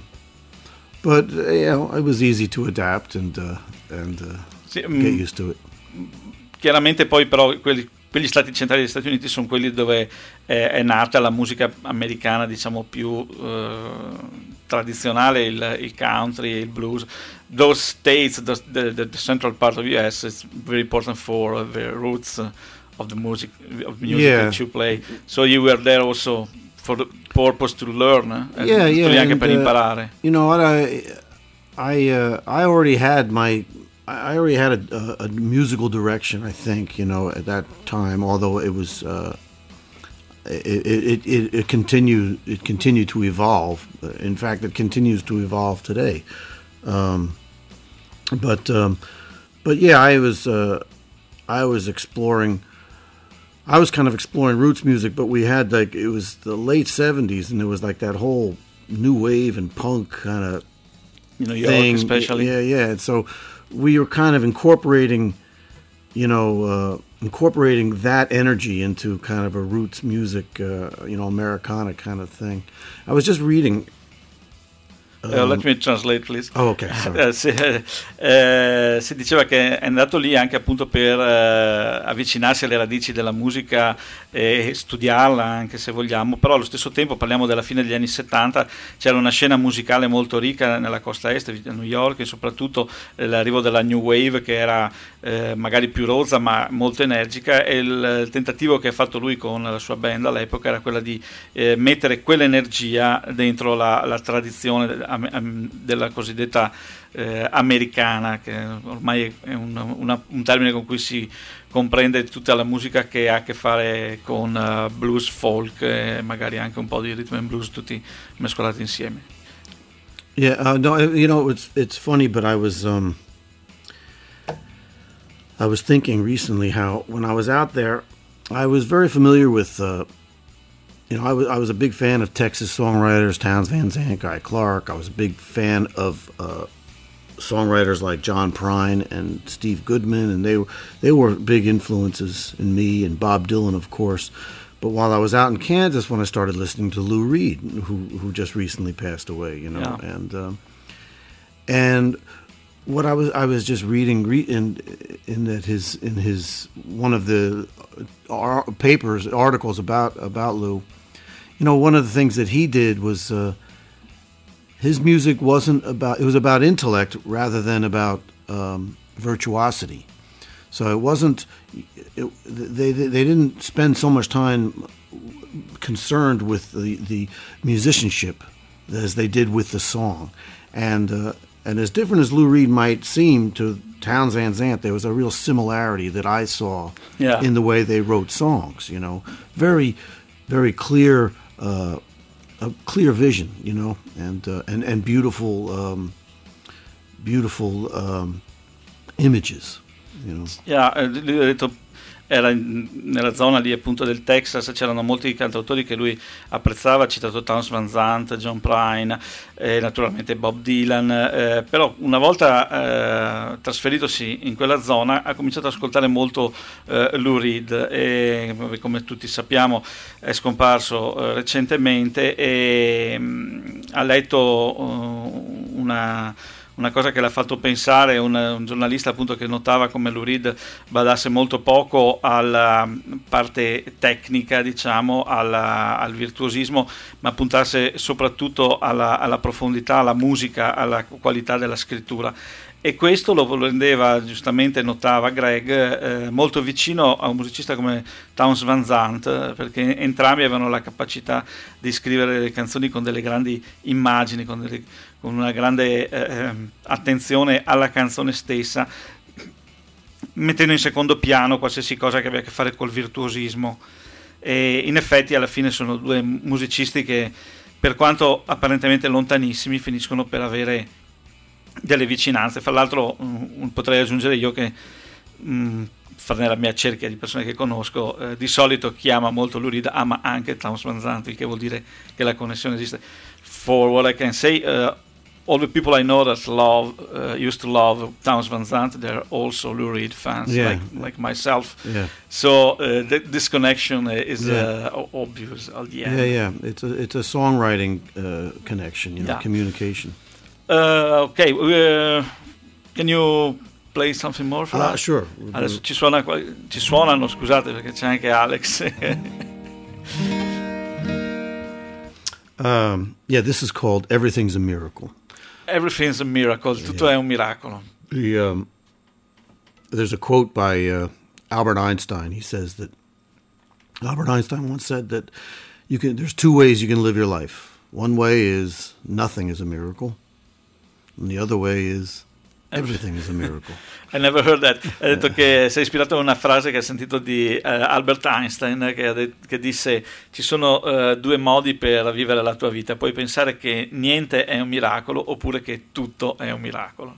it was easy to adapt and sì, get used to it. Chiaramente poi però quegli stati centrali degli Stati Uniti sono quelli dove è nata la musica americana, diciamo, più tradizionale, il country, il blues. Those states, the central part of US, is very important for the roots of the music that you play. So you were there also for the purpose to learn, anche per imparare. You know what, I already had a musical direction, I think, you know, at that time, although it was it continued to evolve. In fact, it continues to evolve today. But yeah, I was exploring. I was kind of exploring roots music, but we had it was the late 70s, and there was like that whole new wave and punk kind of New York, thing, especially. Yeah. And so we were kind of incorporating that energy into kind of a roots music, Americana kind of thing. I was just reading. Let me translate, please. Oh, okay. Si diceva che è andato lì anche appunto per avvicinarsi alle radici della musica e studiarla, anche se vogliamo, però allo stesso tempo, parliamo della fine degli anni 70, c'era una scena musicale molto ricca nella costa est, a New York, e soprattutto l'arrivo della New Wave, che era magari più rozza ma molto energica, e il tentativo che ha fatto lui con la sua band all'epoca era quella di mettere quell'energia dentro la tradizione della cosiddetta americana, che ormai è un termine con cui si comprende tutta la musica che ha a che fare con blues, folk e magari anche un po' di rhythm and blues, tutti mescolati insieme. Yeah, no, you know, it's funny, but I was thinking recently how when I was out there, I was very familiar with. I was a big fan of Texas songwriters, Townes Van Zandt, Guy Clark. I was a big fan of songwriters like John Prine and Steve Goodman, and they were big influences in me, and Bob Dylan, of course. But while I was out in Kansas, when I started listening to Lou Reed, who just recently passed away, yeah. And what I was just reading in his one of the articles about Lou. You know, one of the things that he did was his music it was about intellect rather than about virtuosity. So it wasn't, they didn't spend so much time concerned with the musicianship as they did with the song. And as different as Lou Reed might seem to Townes Van Zandt, there was a real similarity that I saw in the way they wrote songs, you know. Very, very clear, a clear vision, you know, and beautiful, beautiful images, you know. Lui ha detto era nella zona lì appunto del Texas, c'erano molti cantautori che lui apprezzava, ha citato Townes Van Zandt, John Prine, naturalmente Bob Dylan, però una volta trasferitosi in quella zona ha cominciato ad ascoltare molto Lou Reed, e come tutti sappiamo è scomparso recentemente, e ha letto una cosa che l'ha fatto pensare, un giornalista appunto che notava come Lou Reed badasse molto poco alla parte tecnica, diciamo, al virtuosismo, ma puntasse soprattutto alla profondità, alla musica, alla qualità della scrittura. E questo lo rendeva, giustamente notava Greg, molto vicino a un musicista come Townes Van Zandt, perché entrambi avevano la capacità di scrivere delle canzoni con delle grandi immagini, con una grande attenzione alla canzone stessa, mettendo in secondo piano qualsiasi cosa che aveva a che fare col virtuosismo. E in effetti alla fine sono due musicisti che, per quanto apparentemente lontanissimi, finiscono per avere delle vicinanze. Fra l'altro potrei aggiungere io che nella mia cerchia di persone che conosco, di solito chi ama molto Lou Reed ama anche Townes Van Zandt, il che vuol dire che la connessione esiste. For what I can say, all the people I know that used to love Townes Van Zandt, they're also Lou Reed fans, like myself. Yeah. So this connection is obvious at the end. Yeah. It's a songwriting connection, communication. Ok, can you play something more for us? Sure. Adesso ci suonano, scusate, perché c'è anche Alex. This is called Everything's a Miracle. Everything's a Miracle, tutto è un miracolo. There's a quote by Albert Einstein. He says that Albert Einstein once said that there's two ways you can live your life. One way is nothing is a miracle, and the other way is everything is a miracle. I never heard that. Ha detto che si è ispirato a una frase che ha sentito di Albert Einstein, che disse: ci sono due modi per vivere la tua vita, puoi pensare che niente è un miracolo oppure che tutto è un miracolo.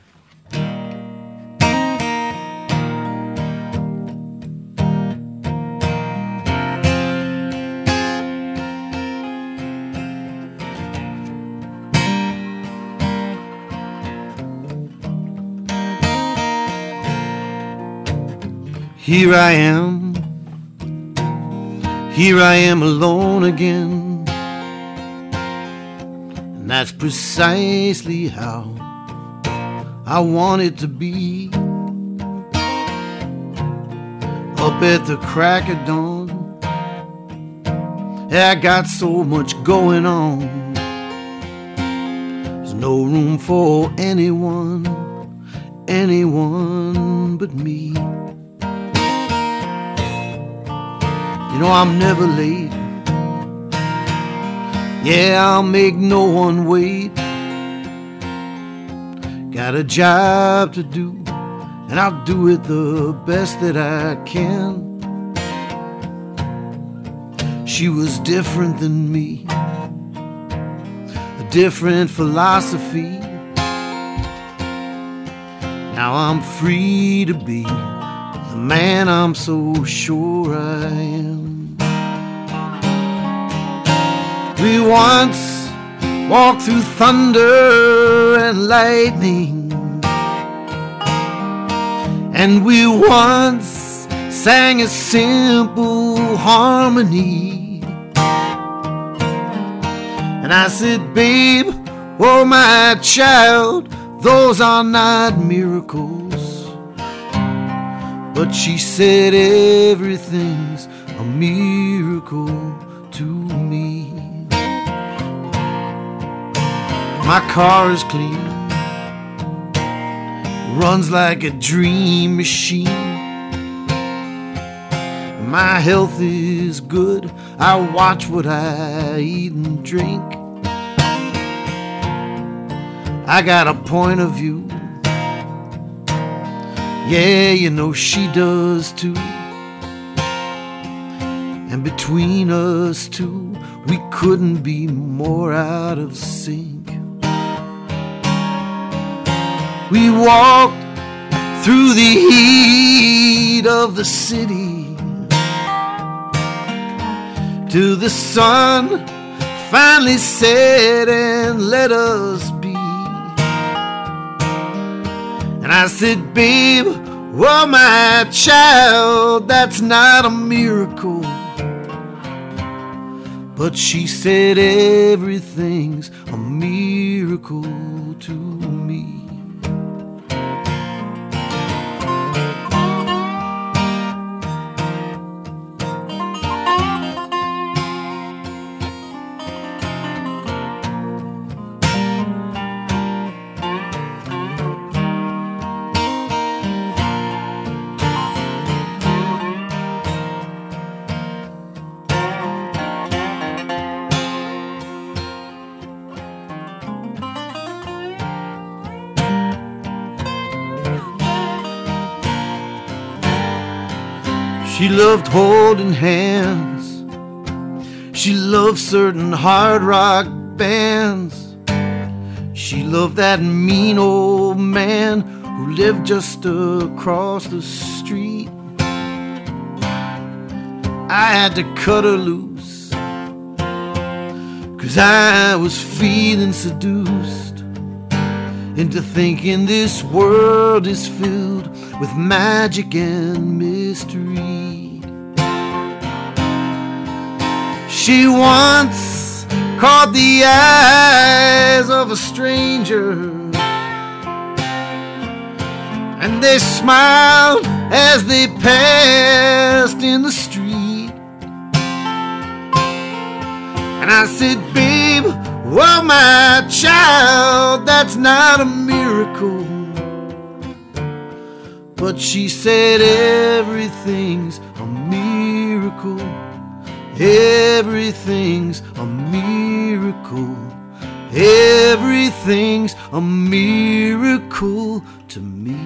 Here I am alone again, and that's precisely how I want it to be. Up at the crack of dawn, I got so much going on. There's no room for anyone but me. You know I'm never late. Yeah, I'll make no one wait. Got a job to do, and I'll do it the best that I can. She was different than me, a different philosophy. Now I'm free to be the man I'm so sure I am. We once walked through thunder and lightning, and we once sang a simple harmony. And I said, babe, oh my child, those are not miracles. But she said everything's a miracle to me. My car is clean, runs like a dream machine. My health is good, I watch what I eat and drink. I got a point of view, yeah, you know she does too. And between us two, we couldn't be more out of sync. We walked through the heat of the city, till the sun finally set and let us be. And I said, babe, oh my child, that's not a miracle. But she said, everything's a miracle to me. She loved holding hands. She loved certain hard rock bands. She loved that mean old man who lived just across the street. I had to cut her loose, 'cause I was feeling seduced into thinking this world is filled with magic and mystery. She once caught the eyes of a stranger, and they smiled as they passed in the street. And I said, babe, oh my child, that's not a miracle. But she said, everything's a miracle. Everything's a miracle. Everything's a miracle to me.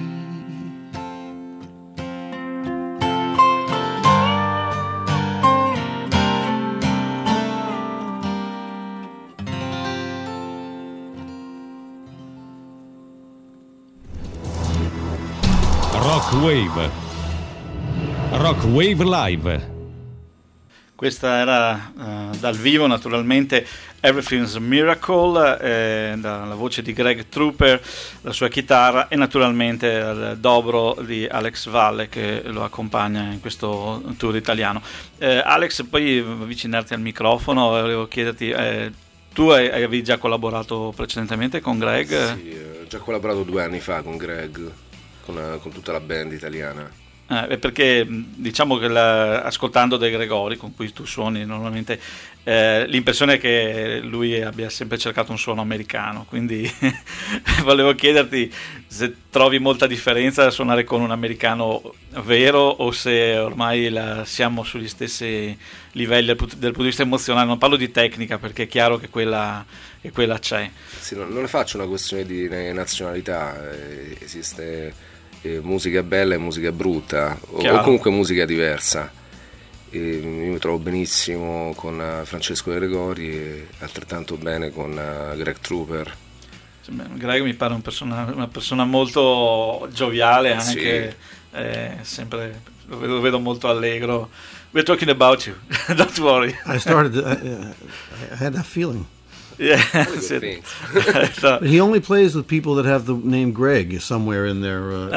Rock Wave. Rock Wave Live. Questa era dal vivo, naturalmente, Everything's a Miracle, dalla voce di Greg Trooper, la sua chitarra e naturalmente il dobro di Alex Valle che lo accompagna in questo tour italiano. Alex, puoi avvicinarti al microfono, volevo chiederti, tu avevi già collaborato precedentemente con Greg? Sì, ho già collaborato 2 anni fa con Greg, con tutta la band italiana. Perché diciamo che ascoltando De Gregori, con cui tu suoni normalmente, l'impressione è che lui abbia sempre cercato un suono americano, quindi volevo chiederti se trovi molta differenza a suonare con un americano vero o se ormai siamo sugli stessi livelli dal punto di vista emozionale. Non parlo di tecnica, perché è chiaro che quella c'è. Sì, non ne faccio una questione di nazionalità, esiste musica bella e musica brutta, o comunque musica diversa. Io mi trovo benissimo con Francesco De Gregori e altrettanto bene con Greg Trooper. Greg mi pare una persona molto gioviale, anche sì. Sempre lo vedo molto allegro. We're talking about you. Don't worry. I had that feeling. Yeah, but he only plays with people that have the name Greg somewhere in their.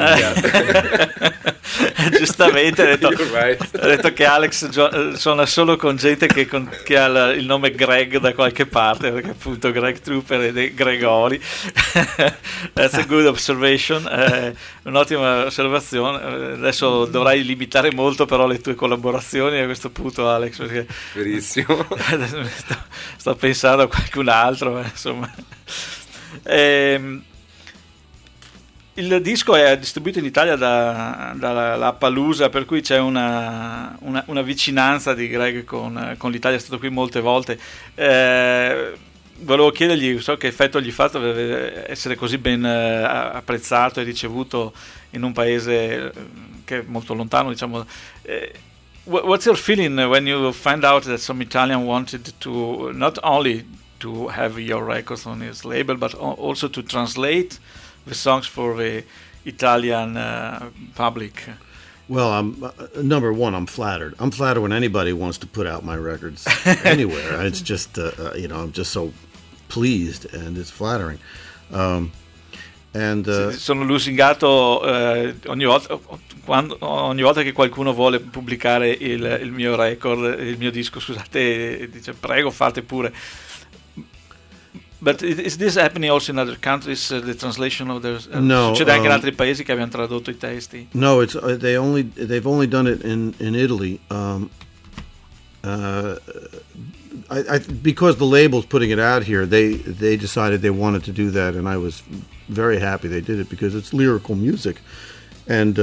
Giustamente ha detto che Alex suona solo con gente che ha il nome Greg da qualche parte, perché appunto Greg Trooper e Gregori. That's a good observation, un'ottima osservazione. Adesso dovrai limitare molto però le tue collaborazioni a questo punto, Alex, perché verissimo. sto pensando a qualcun altro, insomma. Il disco è distribuito in Italia dalla Palusa, per cui c'è una vicinanza di Greg con l'Italia, è stato qui molte volte. Volevo chiedergli, so che effetto gli fa essere così ben apprezzato e ricevuto in un paese che è molto lontano, diciamo. What's your feeling when you find out that some Italian wanted to not only to have your records on his label, but also to translate the songs for the Italian public? Well, I'm number one. I'm flattered. I'm flattered when anybody wants to put out my records anywhere. It's just I'm just so pleased, and it's flattering. Sono lusingato ogni volta che qualcuno vuole pubblicare il mio record, il mio disco, scusate, dice prego fate pure. But is this happening also in other countries? The translation of the no, succede anche in altri paesi che abbiano tradotto i testi? No, it's they've only done it in Italy. Because the label's putting it out here, they decided they wanted to do that, and I was very happy they did it because it's lyrical music, and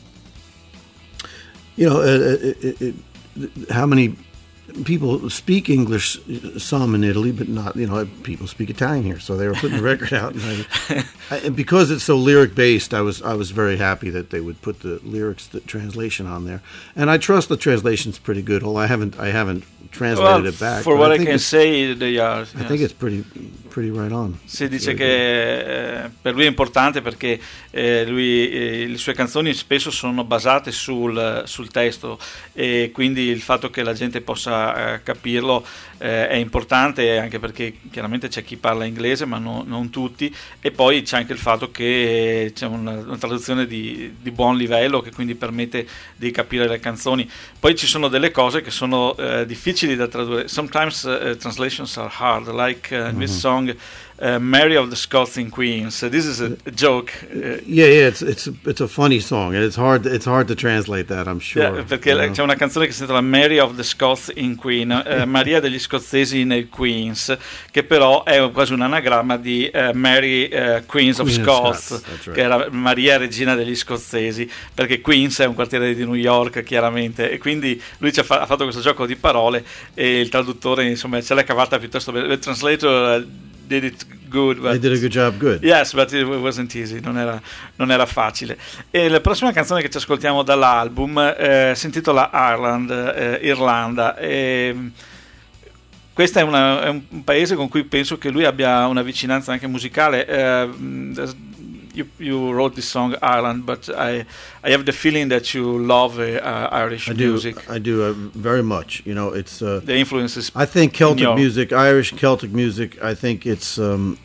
how many people speak English, some in Italy, but not, people speak Italian here, so they were putting the record out, and because it's so lyric based, I was very happy that they would put the lyrics, the translation on there, and I trust the translation's pretty good. Although I haven't translated it back. For what I can say, they are. I think it's pretty right on. Si dice che per lui è importante perché le sue canzoni spesso sono basate sul testo, e quindi il fatto che la gente possa capirlo è importante, anche perché chiaramente c'è chi parla inglese ma non tutti, e poi c'è anche il fatto che c'è una traduzione di buon livello che quindi permette di capire le canzoni. Poi ci sono delle cose che sono difficili da tradurre. Sometimes translations are hard, like this song Mary of the Scots and Queens. This is a joke. Yeah, it's a funny song, and it's hard to translate that, I'm sure. Yeah, perché c'è una canzone che si intitola Mary of the Scots in Queen, Maria degli scozzesi nel Queens, che però è quasi un anagramma di Mary Queens of Scots, right, che era Maria regina degli scozzesi, perché Queens è un quartiere di New York, chiaramente, e quindi lui ha fatto questo gioco di parole, e il traduttore insomma ce l'ha cavata piuttosto bene. Il translator did it good, but they did a good job. Good. Yes, but it wasn't easy. Non era facile. E la prossima canzone che ci ascoltiamo dall'album si intitola Ireland, Irlanda. Questo è un paese con cui penso che lui abbia una vicinanza anche musicale. You wrote this song Ireland, but I have the feeling that you love Irish music. I do very much. It's the influences. I think Celtic music, Irish Celtic music. I think it's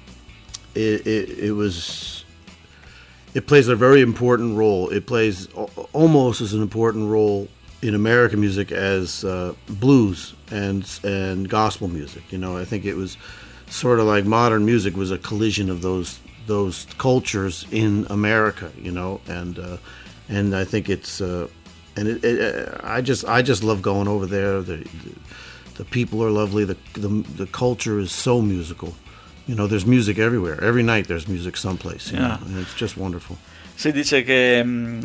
it plays a very important role. It plays almost as an important role in American music as blues and gospel music. I think it was sort of like modern music was a collision of those cultures in America, and I think it's I just love going over there. The people are lovely. The culture is so musical. There's music everywhere. Every night there's music someplace. And it's just wonderful. Si dice che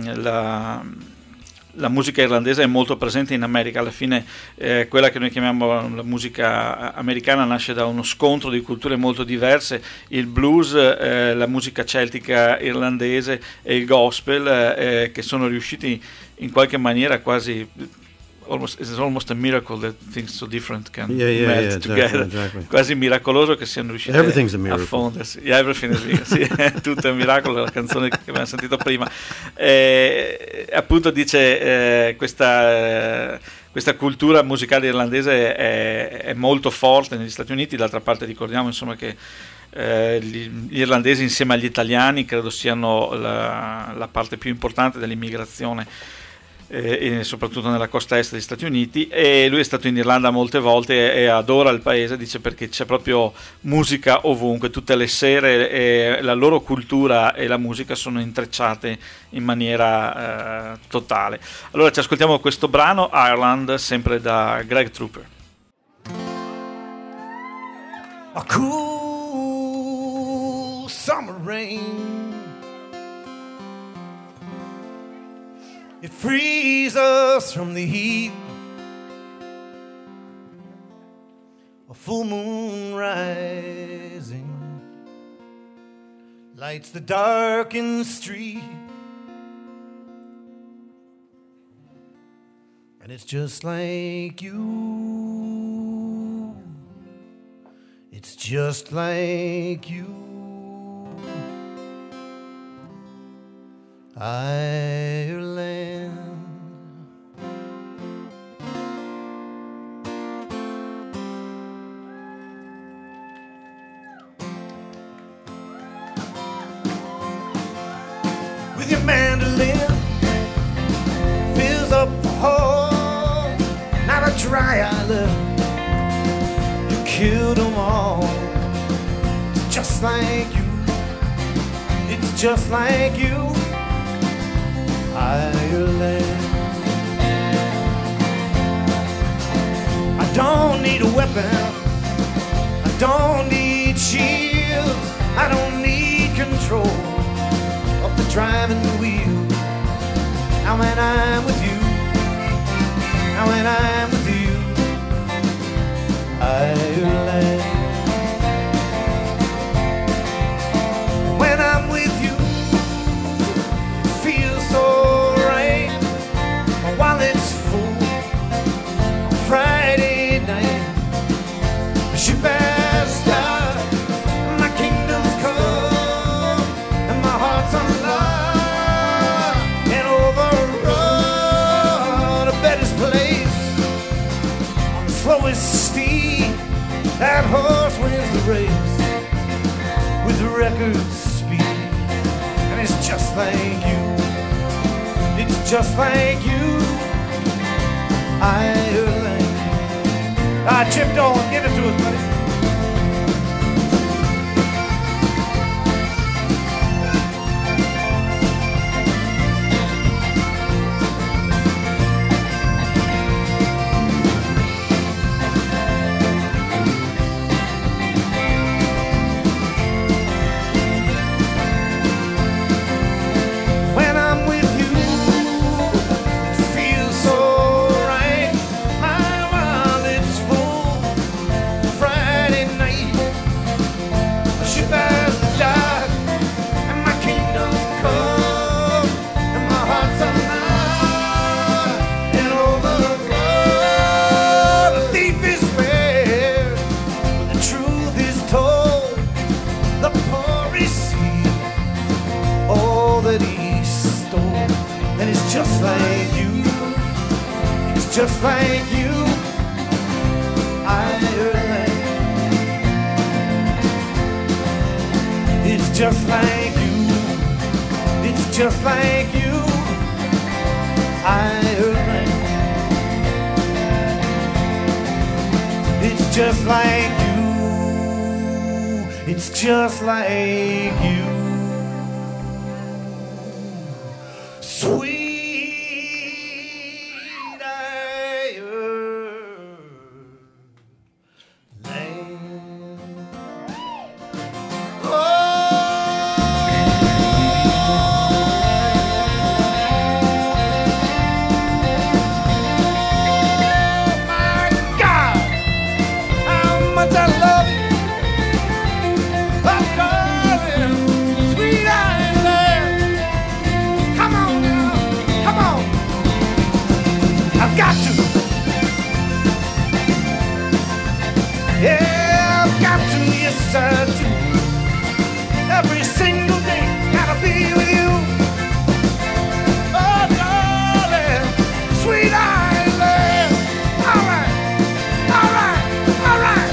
la musica irlandese è molto presente in America. Alla fine quella che noi chiamiamo la musica americana nasce da uno scontro di culture molto diverse. Il blues, la musica celtica irlandese e il gospel che sono riusciti in qualche maniera quasi it's almost a miracle that things so different can melt together. Exactly. Quasi miracoloso che siano riusciti a fondersi. Yeah, everything is miracle. Sì, tutto è un miracolo, la canzone che abbiamo sentito prima. Appunto dice questa cultura musicale irlandese è molto forte negli Stati Uniti. D'altra parte ricordiamo insomma che gli irlandesi insieme agli italiani credo siano la parte più importante dell'immigrazione, e soprattutto nella costa est degli Stati Uniti, e lui è stato in Irlanda molte volte e adora il paese, dice, perché c'è proprio musica ovunque, tutte le sere, e la loro cultura e la musica sono intrecciate in maniera totale. Allora ci ascoltiamo questo brano Ireland, sempre da Greg Trooper. A cool summer rain, it frees us from the heat. A full moon rising lights the darkened street, and it's just like you. It's just like you. Ireland. With your mandolin, fills up the hall, not a dry island. You killed them all. It's just like you. It's just like you, Ireland. I don't need a weapon. I don't need shields. I don't need control of the driving wheel. Now when I'm with you, now when I'm with you, Ireland. When I'm with you, it feels so right. My wallet's full on Friday night. She passed out, my kingdom's come, and my heart's unlocked and overrun. A better's place on the slowest steed. That horse wins the race with the record speed. And it's just like you. It's just like you, Ireland. Chip Dolan, give it to us, buddy. Just like you, it's just like you, Ireland. It's just like you, it's just like you, Ireland. It's just like you, it's just like you, sweet. Every single day, gotta be with you. Oh, darling, sweet Ireland. All right, all right, all right.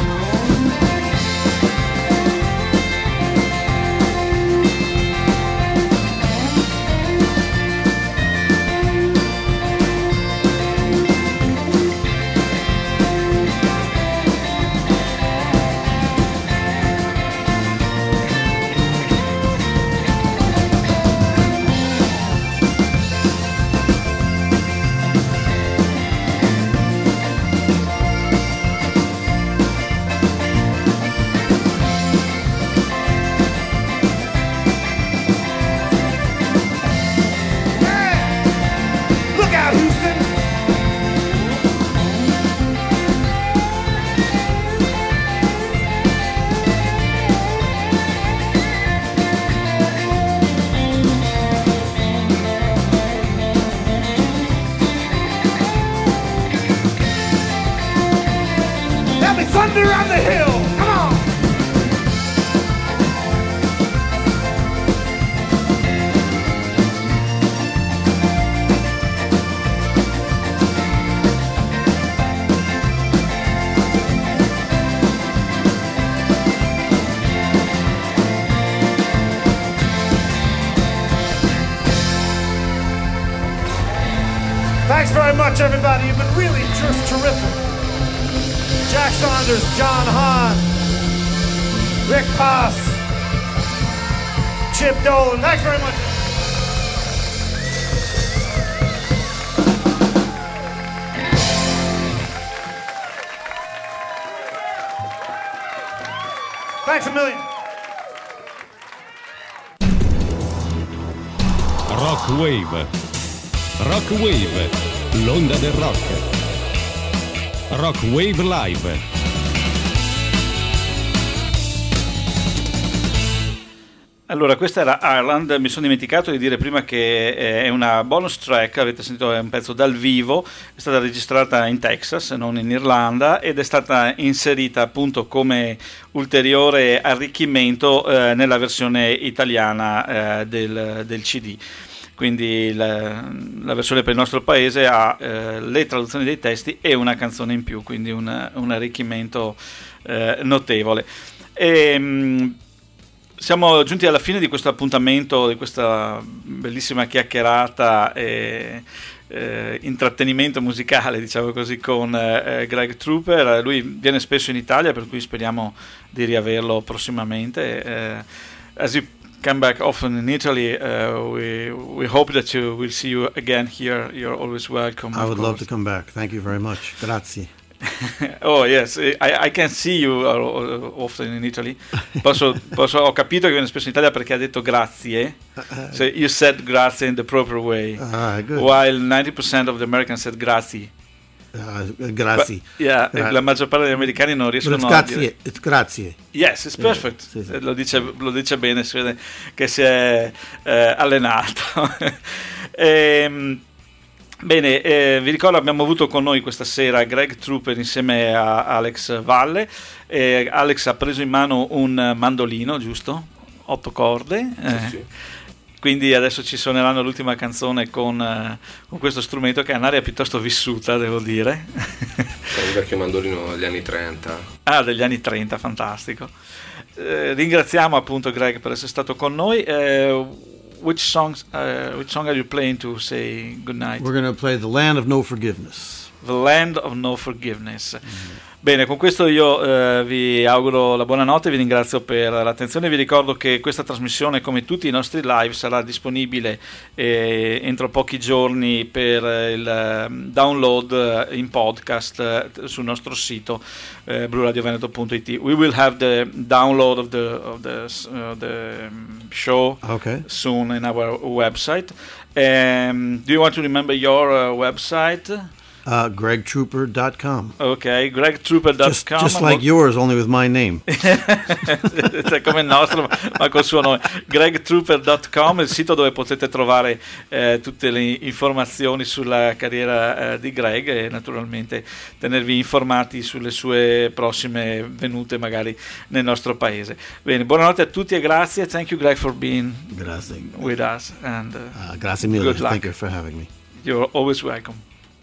Thunder on the hill, come on! much, everybody. You've been really just terrific. Jack Saunders, John Hahn, Rick Pass, Chip Dolan. Thanks very much. Thanks a million. Rock Wave. Rock Wave, l'onda del rock. Rock Wave Live. Allora, questa era Ireland. Mi sono dimenticato di dire prima che è una bonus track, avete sentito, è un pezzo dal vivo, è stata registrata in Texas, non in Irlanda, ed è stata inserita appunto come ulteriore arricchimento nella versione italiana del CD. Quindi la versione per il nostro paese ha le traduzioni dei testi e una canzone in più, quindi un arricchimento notevole. Siamo giunti alla fine di questo appuntamento, di questa bellissima chiacchierata e intrattenimento musicale, diciamo così, con Greg Trooper. Lui viene spesso in Italia, per cui speriamo di riaverlo prossimamente. As you come back often in Italy, we hope that we'll see you again here. You're always welcome. I would love to come back. Thank you very much. Grazie. Oh yes, I can see you often in Italy. Ho capito che viene spesso in Italia perché ha detto grazie. So you said grazie in the proper way, good. while 90% of the Americans said grazie. Grazie. La maggior parte degli americani non riescono a dire. It's grazie. Yes, it's perfect. Sì. Lo dice bene, si vede che si è allenato. Bene, vi ricordo, abbiamo avuto con noi questa sera Greg Trooper insieme a Alex Valle. Alex ha preso in mano un mandolino, giusto? 8 corde. Sì. Quindi adesso ci suoneranno l'ultima canzone con questo strumento che ha un'aria piuttosto vissuta, devo dire. È un vecchio mandolino degli anni 30. Ah, degli anni 30, fantastico. Ringraziamo appunto Greg per essere stato con noi. Which song are you playing to say goodnight? We're going to play The Land of No Forgiveness. The Land of No Forgiveness. Bene, con questo io vi auguro la buonanotte, vi ringrazio per l'attenzione, vi ricordo che questa trasmissione, come tutti i nostri live, sarà disponibile entro pochi giorni per il download in podcast sul nostro sito bluradioveneto.it. We will have the download of the show soon in our website. Do you want to remember your website? GregTrooper.com. Ok, GregTrooper.com. Just like yours, only with my name. Come il nostro, ma col suo nome. GregTrooper.com, il sito dove potete trovare tutte le informazioni sulla carriera di Greg e naturalmente tenervi informati sulle sue prossime venute magari nel nostro paese. Bene, buonanotte a tutti e grazie. Thank you, Greg, for being with us. And grazie mille. Thank you for having me. You're always welcome.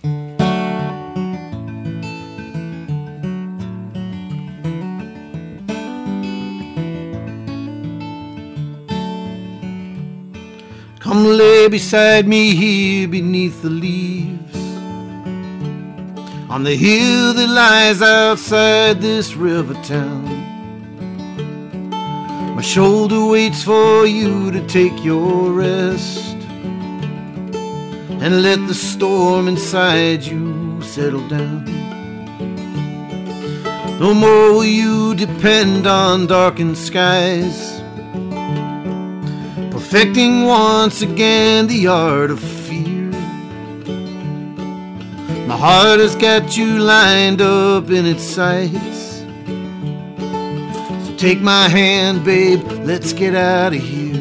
Come lay beside me here beneath the leaves on the hill that lies outside this river town. My shoulder waits for you to take your rest and let the storm inside you settle down. No more will you depend on darkened skies, perfecting once again the art of fear. My heart has got you lined up in its sights, so take my hand, babe, let's get out of here.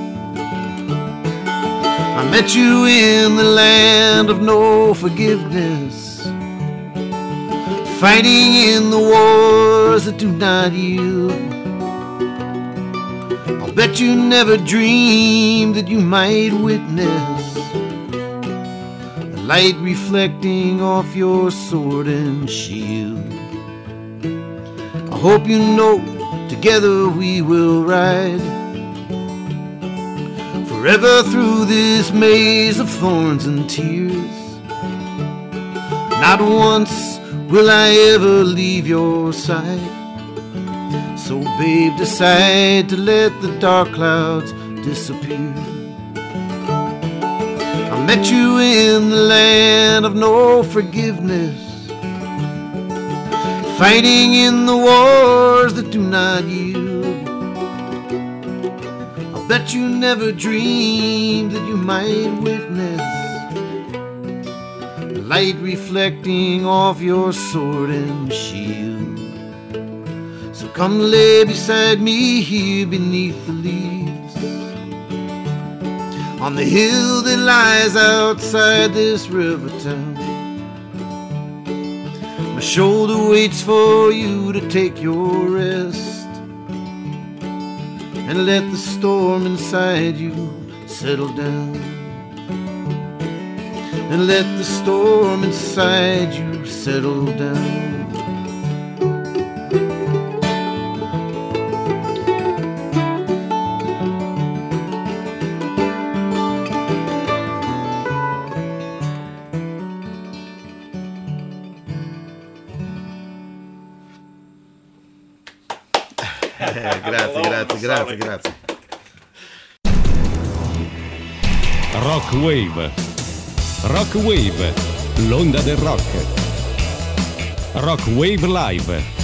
I met you in the land of no forgiveness, fighting in the wars that do not yield. I'll bet you never dreamed that you might witness the light reflecting off your sword and shield. I hope you know together we will ride forever through this maze of thorns and tears. Not once will I ever leave your side. So babe, decide to let the dark clouds disappear. I met you in the land of no forgiveness, fighting in the wars that do not yield. I bet you never dreamed that you might witness the light reflecting off your sword and shield. So come lay beside me here beneath the leaves, on the hill that lies outside this river town. My shoulder waits for you to take your rest, and let the storm inside you settle down. And let the storm inside you settle down. Grazie. Rock Wave, l'onda del rock. Rock Wave Live.